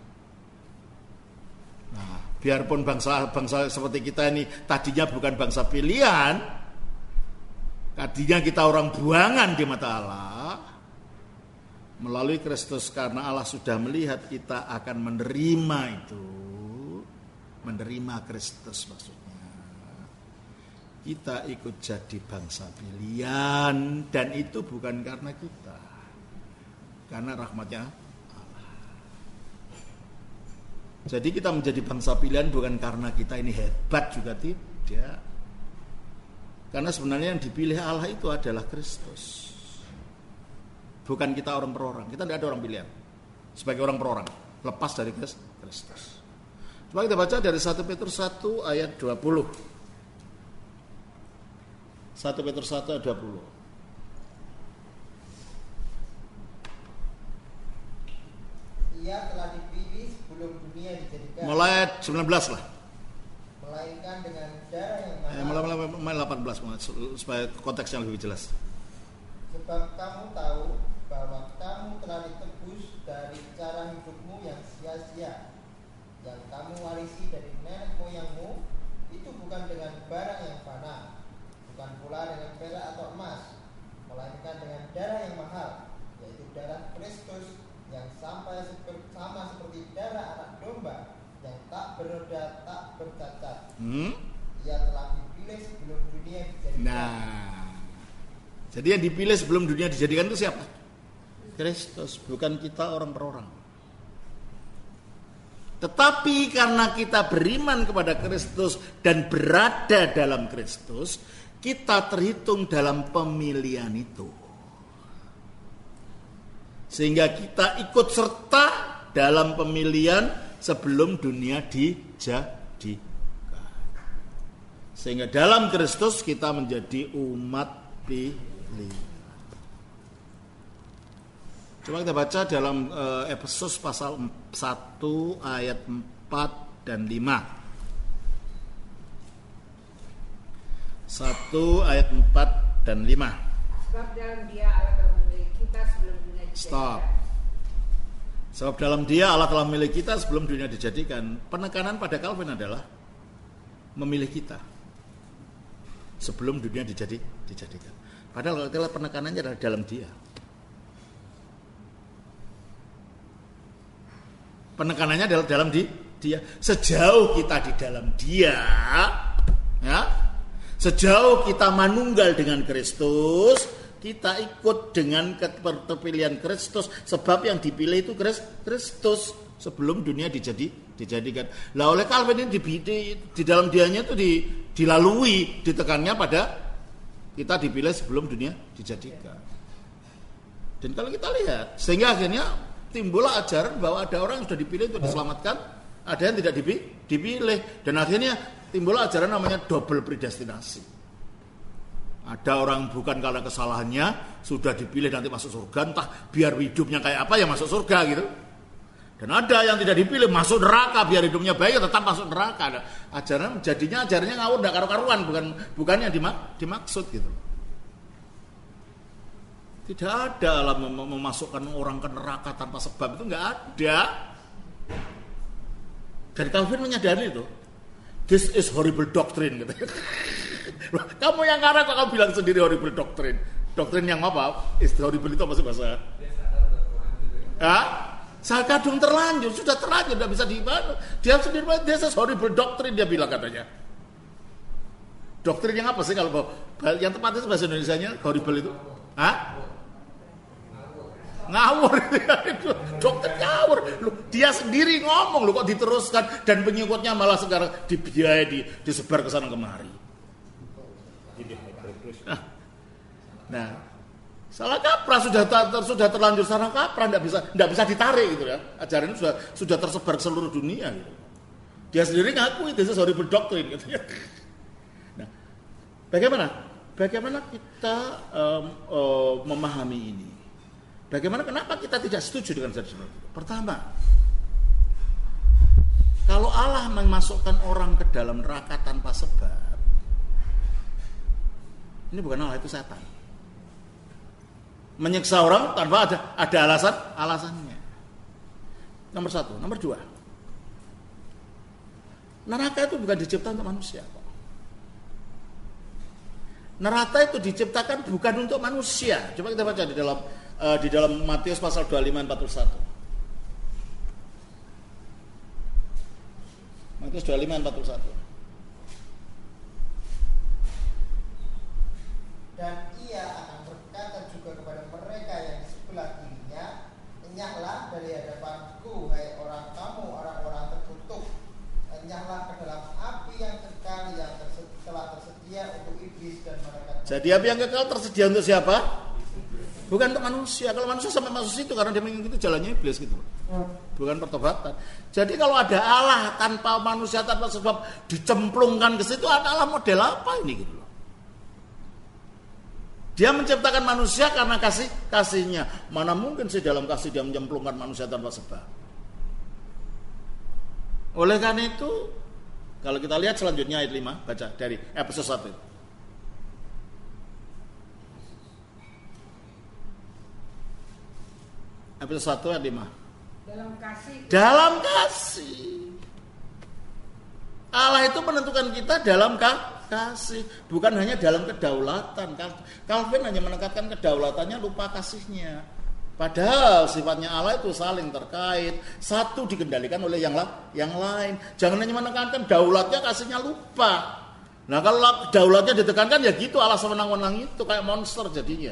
S1: Nah, biarpun bangsa-bangsa seperti kita ini tadinya bukan bangsa pilihan, tadinya kita orang buangan di mata Allah, melalui Kristus karena Allah sudah melihat kita akan menerima itu, menerima Kristus maksudnya. Kita ikut jadi bangsa pilihan, dan itu bukan karena kita, karena rahmatnya Allah. Jadi kita menjadi bangsa pilihan bukan karena kita ini hebat, juga tidak. Karena sebenarnya yang dipilih Allah itu adalah Kristus. Bukan kita orang per orang. Kita tidak ada orang pilihan sebagai orang per orang, lepas dari Kristus. Coba kita baca dari satu Petrus satu ayat dua puluh. satu Petrus satu ayat dua puluh.
S3: Ia telah dipilih sebelum dunia dijadikan.
S1: Mulai sembilan belas lah.
S3: Melainkan dengan darah yang mahal.
S1: Eh, mulai, mulai, mulai delapan belas supaya konteksnya lebih jelas.
S3: Sebab kamu tahu bahwa kamu telah ditebus dari cara hidupmu yang sia-sia, yang kamu warisi dari nenek moyangmu, itu bukan dengan barang yang fana, bukan pula dengan perak atau emas, melainkan dengan darah yang mahal, yaitu darah Kristus, yang sampai seperti, sama seperti darah anak domba, yang tak bernoda, tak bercacat. Hmm? Ia telah dipilih sebelum dunia dijadikan.
S1: Nah, jadi yang dipilih sebelum dunia dijadikan itu siapa? Kristus, bukan kita orang per orang. Tetapi karena kita beriman kepada Kristus dan berada dalam Kristus, kita terhitung dalam pemilihan itu. Sehingga kita ikut serta dalam pemilihan sebelum dunia dijadikan. Sehingga dalam Kristus kita menjadi umat pilih. Coba kita baca dalam uh, Efesus pasal satu ayat empat dan lima. satu ayat empat dan lima.
S2: Sebab dalam Dia Allah telah memilih kita sebelum dunia dijadikan.
S1: Stop. Sebab dalam Dia Allah telah memilih kita sebelum dunia dijadikan. Penekanan pada Calvin adalah memilih kita sebelum dunia dijadi, dijadikan. Padahal kalau penekanannya adalah dalam Dia. Penekanannya adalah dalam di, Dia. Sejauh kita di dalam Dia, ya, sejauh kita manunggal dengan Kristus, kita ikut dengan keterpilihan Kristus. Sebab yang dipilih itu Kristus sebelum dunia dijadi, dijadikan. Lah oleh Calvin ini di, di, di dalam Dianya itu di, dilalui, ditekannya pada kita dipilih sebelum dunia dijadikan. Dan kalau kita lihat, sehingga akhirnya timbullah ajaran bahwa ada orang yang sudah dipilih untuk diselamatkan, ada yang tidak dipilih, dan akhirnya timbullah ajaran namanya double predestinasi. Ada orang bukan karena kesalahannya sudah dipilih nanti masuk surga, entah biar hidupnya kayak apa ya masuk surga gitu. Dan ada yang tidak dipilih masuk neraka, biar hidupnya baik tetap masuk neraka. Ajaran jadinya ajarannya ngawur, tidak karu-karuan, bukan bukan yang dimak, dimaksud gitu. Tidak ada Allah mem- memasukkan orang ke neraka tanpa sebab, itu nggak ada. Dan Calvin menyadari itu. This is horrible doctrine gitu. Kamu yang ngarang kok kamu bilang sendiri horrible doctrine. Doktrin yang apa? Is horrible itu apa sih bahasa? Ah? Sakadung terlanjur, sudah terlanjur, tidak bisa dibantu. Dia sendiri, this is horrible doctrine, dia bilang katanya. Doktrin yang apa sih kalau yang tepat itu bahasa Indonesianya horrible itu? Hah? Ngawur itu. Doktrin ngawur. Loh, dia sendiri ngomong loh kok diteruskan dan pengikutnya malah sekarang dibiayai, di, disebar ke sana kemari. Nah, nah salah kaprah, sudah ter, sudah terlanjur salah kaprah, tidak bisa tidak bisa ditarik gitu ya. Ajaran ini sudah sudah tersebar ke seluruh dunia gitu. Dia sendiri ngaku itu horrible doctrine gitu ya. Nah, bagaimana? Bagaimana kita um, um, memahami ini? Bagaimana kenapa kita tidak setuju dengan seperti itu? Pertama, kalau Allah memasukkan orang ke dalam neraka tanpa sebab, ini bukan Allah, itu setan. Menyiksa orang tanpa ada ada alasan alasannya. Nomor satu, nomor dua. Neraka itu bukan diciptakan untuk manusia. Neraka itu diciptakan bukan untuk manusia. Coba kita baca di dalam uh, di dalam Matius pasal dua puluh lima empat puluh satu. Matius dua puluh lima empat puluh satu.
S3: Dan ia akan berkata juga kepada mereka yang di sebelah kirinya, enyahlah dari hadapanku, hai orang kamu, orang-orang terkutuk, enyahlah ke dalam api yang kekal yang terse- telah tersedia untuk iblis dan mereka.
S1: Jadi api yang kekal tersedia untuk siapa? Bukan untuk manusia. Kalau manusia sampai masuk situ karena dia mengikuti jalannya iblis gitu. Bukan pertobatan. Jadi kalau ada Allah tanpa manusia, tanpa sebab dicemplungkan ke situ, ada Allah model apa ini gitu loh. Dia menciptakan manusia karena kasih kasihnya. Mana mungkin sih dalam kasih dia menyemplungkan manusia tanpa sebab. Oleh karena itu, kalau kita lihat selanjutnya ayat lima, baca dari episode satu. Episode satu ayat lima.
S2: Dalam kasih.
S1: Dalam kasih. Allah itu menentukan kita dalam kasih, bukan hanya dalam kedaulatan. Calvin hanya menekankan kedaulatannya, lupa kasihnya. Padahal sifatnya Allah itu saling terkait, satu dikendalikan oleh yang, la- yang lain. Jangan hanya menekankan daulatnya, kasihnya lupa. Nah kalau daulatnya ditekankan ya gitu, Allah sewenang-wenang itu kayak monster jadinya.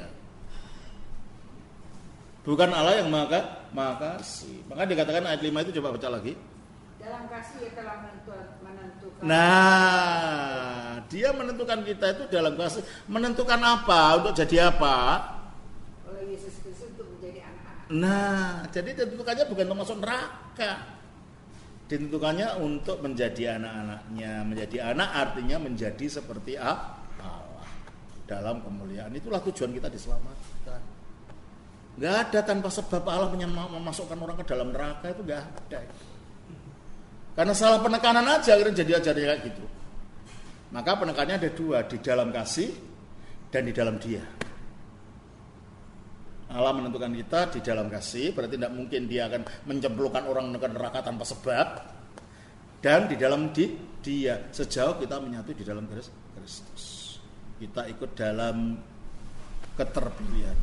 S1: Bukan Allah yang maha kasih. Maka dikatakan ayat lima itu, coba baca lagi.
S2: Dalam kasih ia telah menentukan.
S1: Nah, dia menentukan kita itu dalam kasih. Menentukan apa? Untuk jadi apa?
S2: Oleh Yesus Kristus untuk menjadi anak-anak.
S1: Nah, jadi ditentukannya bukan untuk masuk neraka. Ditentukannya untuk menjadi anak-anaknya. Menjadi anak artinya menjadi seperti Allah dalam kemuliaan. Itulah tujuan kita diselamatkan. Gak ada tanpa sebab Allah memasukkan orang ke dalam neraka, itu gak ada. Karena salah penekanan aja akhirnya jadi aja kayak gitu. Maka penekanannya ada dua, di dalam kasih dan di dalam Dia. Allah menentukan kita di dalam kasih, berarti tidak mungkin Dia akan mencemplungkan orang ke neraka tanpa sebab. Dan di dalam di, Dia, sejauh kita menyatu di dalam Kristus, kita ikut dalam keterpilihan.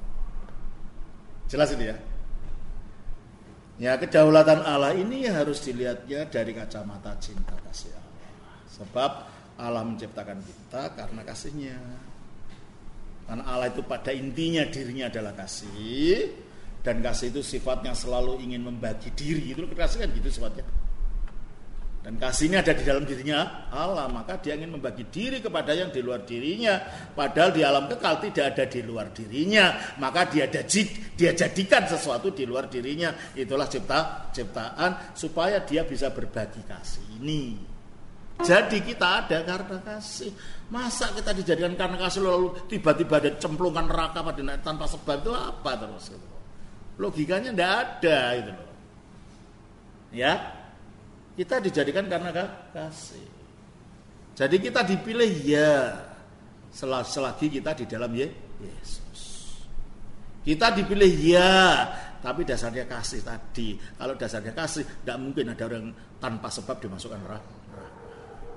S1: Jelas ini ya. Ya, kedaulatan Allah ini harus dilihatnya dari kacamata cinta kasih Allah. Sebab Allah menciptakan kita karena kasihnya. Karena Allah itu pada intinya dirinya adalah kasih. Dan kasih itu sifatnya selalu ingin membagi diri. Itu kasih kan gitu sifatnya. Dan kasihnya ada di dalam dirinya Allah. Maka dia ingin membagi diri kepada yang di luar dirinya. Padahal di alam kekal tidak ada di luar dirinya. Maka dia, dia jadikan sesuatu di luar dirinya. Itulah cipta, ciptaan supaya dia bisa berbagi kasih ini. Jadi kita ada karena kasih. Masa kita dijadikan karena kasih lalu tiba-tiba ada cemplungan neraka pada tanpa sebab, itu apa terus? Logikanya tidak ada itu loh. Ya. Kita dijadikan karena kasih. Jadi kita dipilih ya selagi kita di dalam Yesus. Kita dipilih ya, tapi dasarnya kasih tadi. Kalau dasarnya kasih, tidak mungkin ada orang tanpa sebab dimasukkan neraka.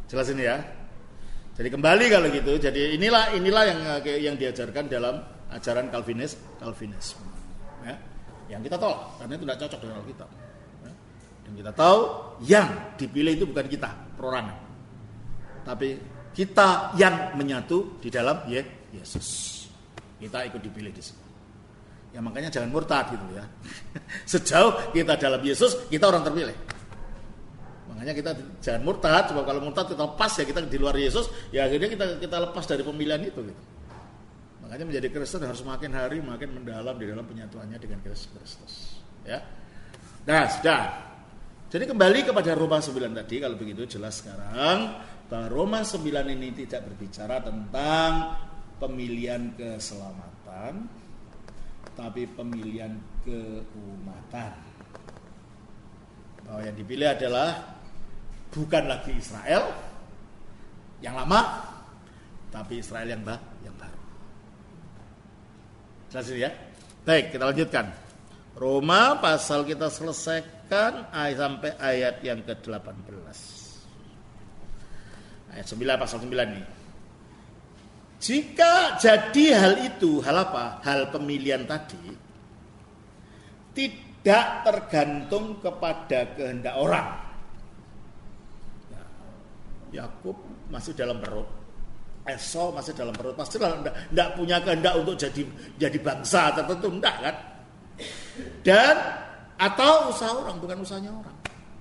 S1: Jelas ini ya. Jadi kembali kalau gitu. Jadi inilah inilah yang yang diajarkan dalam ajaran Calvinis, Calvinisme. Ya. Yang kita tolak karena itu tidak cocok dengan Alkitab. Ya. Dan kita tahu yang dipilih itu bukan kita, perorangan. Tapi kita yang menyatu di dalam Yesus. Kita ikut dipilih di sini. Ya makanya jangan murtad gitu ya. Sejauh kita dalam Yesus, kita orang terpilih. Makanya kita jangan murtad, sebab kalau murtad kita lepas ya kita di luar Yesus, ya akhirnya kita kita lepas dari pemilihan itu gitu. Makanya menjadi Kristen harus makin hari makin mendalam di dalam penyatuannya dengan Kristus. Ya. Nah, sudah. Jadi kembali kepada Roma sembilan tadi, kalau begitu jelas sekarang bahwa Roma sembilan ini tidak berbicara tentang pemilihan keselamatan, tapi pemilihan keumatan. Bahwa yang dipilih adalah bukan lagi Israel yang lama, tapi Israel yang baru. Yang baru. Jelas ya? Baik, kita lanjutkan. Roma pasal kita selesaikan ayat sampai ayat yang ke delapan belas. Ayat sembilan, pasal sembilan ini. Jika jadi hal itu, hal apa? Hal pemilihan tadi tidak tergantung kepada kehendak orang. Yakub masih dalam perut, Esau masih dalam perut, pasti tidak punya kehendak untuk jadi jadi bangsa tertentu, enggak kan? Dan atau usaha orang, bukan usahanya orang,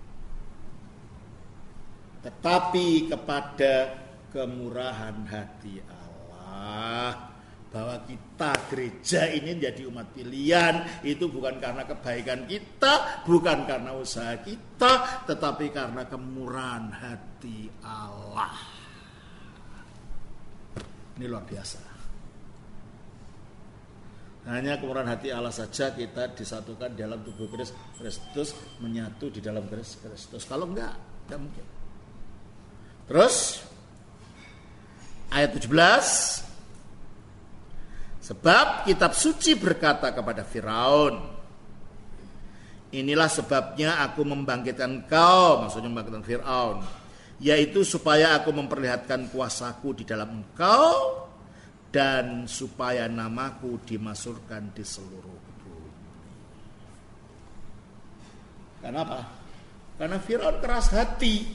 S1: tetapi kepada kemurahan hati Allah, bahwa kita gereja ini jadi umat pilihan itu bukan karena kebaikan kita, bukan karena usaha kita, tetapi karena kemurahan hati Allah. Ini luar biasa. Hanya kemurahan hati Allah saja kita disatukan dalam tubuh Kristus, menyatu di dalam Kristus. Kalau enggak, enggak mungkin. Terus ayat tujuh belas, sebab kitab suci berkata kepada Firaun, inilah sebabnya aku membangkitkan kau, maksudnya membangkitkan Firaun, yaitu supaya aku memperlihatkan kuasaku di dalam engkau dan supaya namaku dimasyhurkan di seluruh bumi. Kenapa? Karena Firaun keras hati.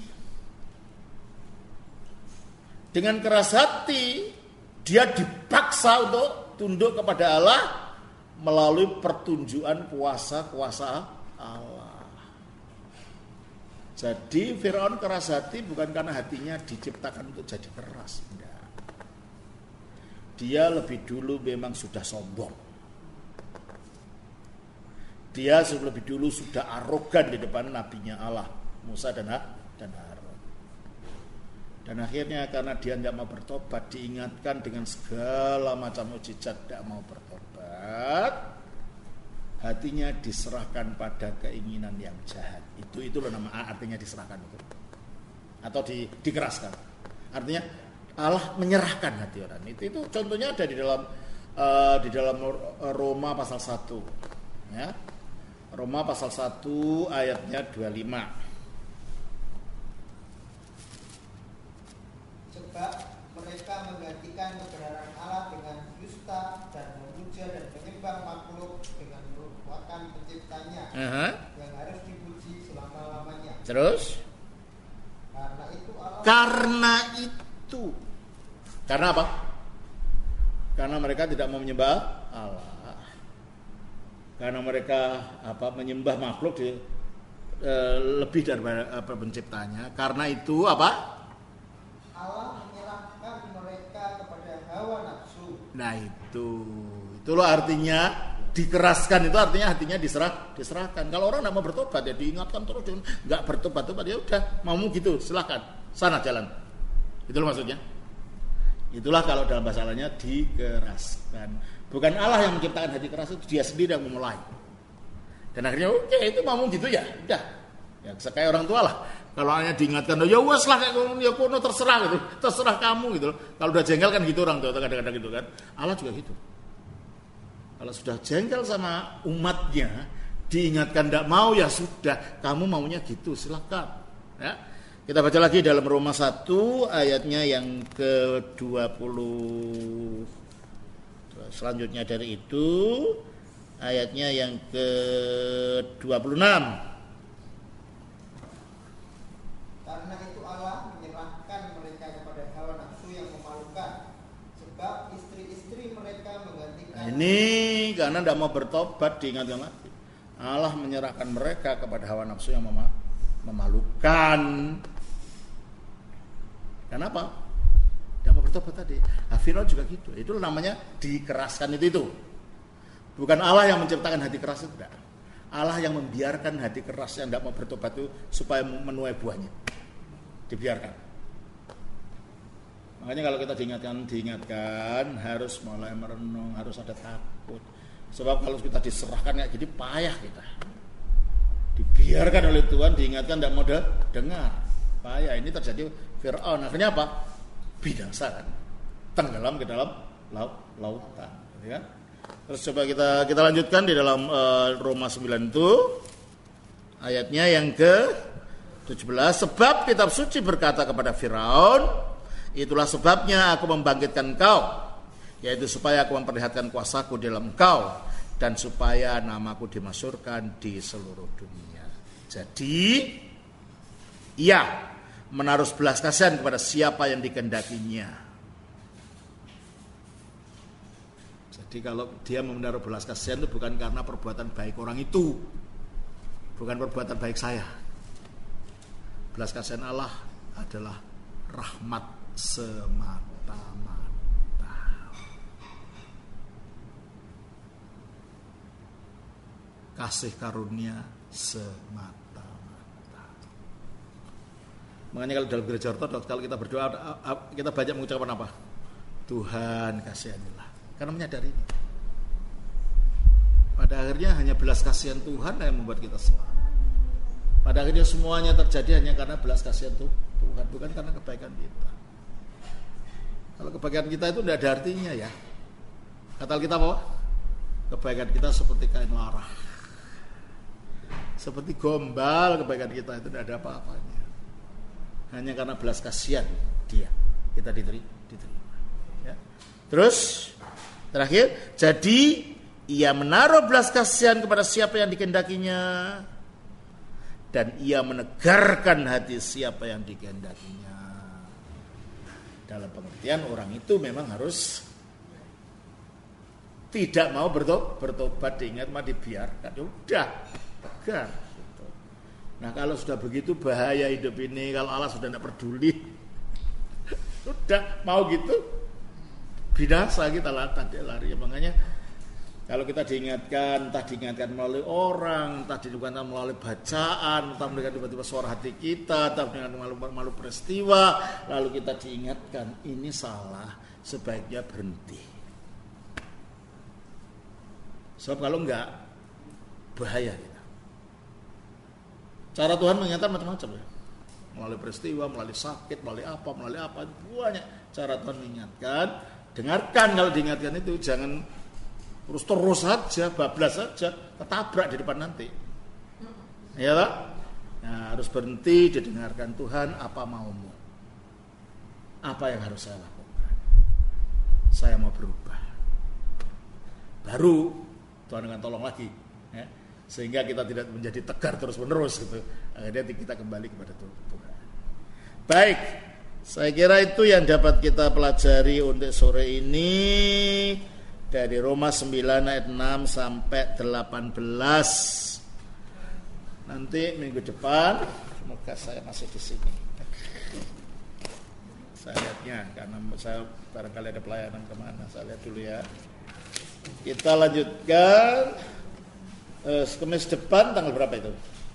S1: Dengan keras hati dia dipaksa untuk tunduk kepada Allah melalui pertunjukan kuasa-kuasa Allah. Jadi Firaun keras hati bukan karena hatinya diciptakan untuk jadi keras, enggak. Dia lebih dulu memang sudah sombong. Dia lebih dulu sudah arogan di depan nabinya Allah, Musa dan dan Harun. Dan akhirnya karena dia tidak mau bertobat, diingatkan dengan segala macam mukjizat, tidak mau bertobat, hatinya diserahkan pada keinginan yang jahat. Itu itu loh nama artinya diserahkan itu. Atau di, dikeraskan. Artinya Allah menyerahkan hati orang. Itu itu contohnya ada di dalam uh, di dalam Roma pasal satu. Ya. Roma pasal satu ayatnya dua puluh lima.
S3: Sebab mereka menggantikan kebenaran Allah dengan dusta dan memuja dan menyembah makhluk dengan merupakan penciptanya, uh-huh, yang harus dipuji selama-lamanya.
S1: Terus?
S3: Karena itu Allah.
S1: Karena itu. Karena apa? Karena mereka tidak mau menyembah Allah. Karena mereka apa menyembah makhluk di, e, lebih daripada apa penciptanya. Karena itu apa?
S3: Allah menyerahkan mereka kepada hawa nafsu.
S1: Nah itu, itulah artinya dikeraskan, itu artinya hatinya diserah, diserahkan. Kalau orang tidak mau bertobat ya diingatkan terus, nggak bertobat-tobat ya udah, maumu gitu, silakan, sana jalan. Itulah maksudnya. Itulah kalau dalam bahasa lainnya dikeraskan. Bukan Allah yang menciptakan hati keras, itu dia sendiri yang memulai. Dan akhirnya oke okay, itu maumu gitu ya, udah. Ya kayak orang tua lah. Kalau hanya diingatkan, ya wes lah kayak ngono, ya kono terserah gitu, terserah kamu gitu. Kalau udah jengkel kan gitu orang tua kadang-kadang gitu kan. Allah juga gitu. Kalau sudah jengkel sama umatnya, diingatkan tidak mau ya sudah, kamu maunya gitu, silakan. Ya. Kita baca lagi dalam Roma satu ayatnya yang ke dua puluh. Selanjutnya dari itu ayatnya yang ke dua puluh enam.
S3: Karena itu Allah menyerahkan mereka kepada hawa nafsu yang memalukan, sebab istri-istri mereka menggantikan.
S1: Nah, ini karena tidak mau bertobat, diingatkan lagi. Allah menyerahkan mereka kepada hawa nafsu yang mema- memalukan. Kenapa? Tidak mau bertobat tadi. Nah, Firaun juga gitu. Itu namanya dikeraskan itu itu. Bukan Allah yang menciptakan hati keras itu, tidak. Allah yang membiarkan hati keras yang tidak mau bertobat itu supaya menuai buahnya. Dibiarkan. Makanya kalau kita diingatkan, diingatkan harus mulai merenung, harus ada takut. Sebab kalau kita diserahkan kayak gini payah kita. Dibiarkan oleh Tuhan, diingatkan tidak mau dengar. Payah. Ini terjadi Firaun. Akhirnya apa? Binasa kan. Tenggelam ke dalam laut, lautan, ya. Terus coba kita kita lanjutkan di dalam uh, Roma sembilan itu ayatnya yang ke tujuh belas. Sebab kitab suci berkata kepada Firaun, itulah sebabnya aku membangkitkan engkau, yaitu supaya aku memperlihatkan kuasaku di dalam engkau, dan supaya namaku dimasyhurkan di seluruh dunia. Jadi ia menaruh belas kasihan kepada siapa yang dikehendakinya. Jadi kalau dia menaruh belas kasihan itu bukan karena perbuatan baik orang itu, bukan perbuatan baik saya. Belas kasihan Allah adalah rahmat semata-mata. Kasih karunia semata. Makanya kalau dalam gereja ortodoks, kalau kita berdoa, kita banyak mengucapkan apa? Tuhan kasihanilah. Karena menyadari ini. Pada akhirnya hanya belas kasihan Tuhan yang membuat kita selamat. Pada akhirnya semuanya terjadi hanya karena belas kasihan Tuhan, bukan karena kebaikan kita. Kalau kebaikan kita itu tidak ada artinya ya. Kata kita apa? Kebaikan kita seperti kain larah. Seperti gombal, kebaikan kita itu tidak ada apa-apanya. Hanya karena belas kasihan dia kita diterima, diterima. Ya. Terus terakhir, jadi ia menaruh belas kasihan kepada siapa yang dikehendakinya, dan ia menegarkan hati siapa yang dikehendakinya. Dalam pengertian orang itu memang harus tidak mau bertobat, bertobat diingat mah dibiarkan. Udah, tegar. Nah kalau sudah begitu bahaya hidup ini, kalau Allah sudah tidak peduli, sudah mau gitu binasa kita lari lari. Makanya kalau kita diingatkan, entah diingatkan melalui orang, entah diingatkan melalui bacaan, entah mendengar tiba-tiba suara hati kita, entah mendengar melalui, melalui peristiwa, lalu kita diingatkan ini salah, sebaiknya berhenti. Sebab kalau enggak bahaya. Cara Tuhan mengingatkan macam-macam ya. Melalui peristiwa, melalui sakit, melalui apa, melalui apa, banyak cara Tuhan mengingatkan. Dengarkan kalau diingatkan itu, jangan terus-terus saja, bablas saja, ketabrak di depan nanti. Ya tak? Nah, harus berhenti, didengarkan Tuhan, apa maumu? Apa yang harus saya lakukan? Saya mau berubah. Baru Tuhan akan tolong lagi. Ya. Sehingga kita tidak menjadi tegar terus-menerus gitu. Akhirnya kita kembali kepada Tuhan. Baik, saya kira itu yang dapat kita pelajari untuk sore ini dari Roma sembilan ayat enam sampai delapan belas. Nanti minggu depan semoga saya masih di sini. Saya lihatnya karena saya barangkali ada pelayanan kemana. Saya lihat dulu ya. Kita lanjutkan. Uh, Kamis depan tanggal berapa itu?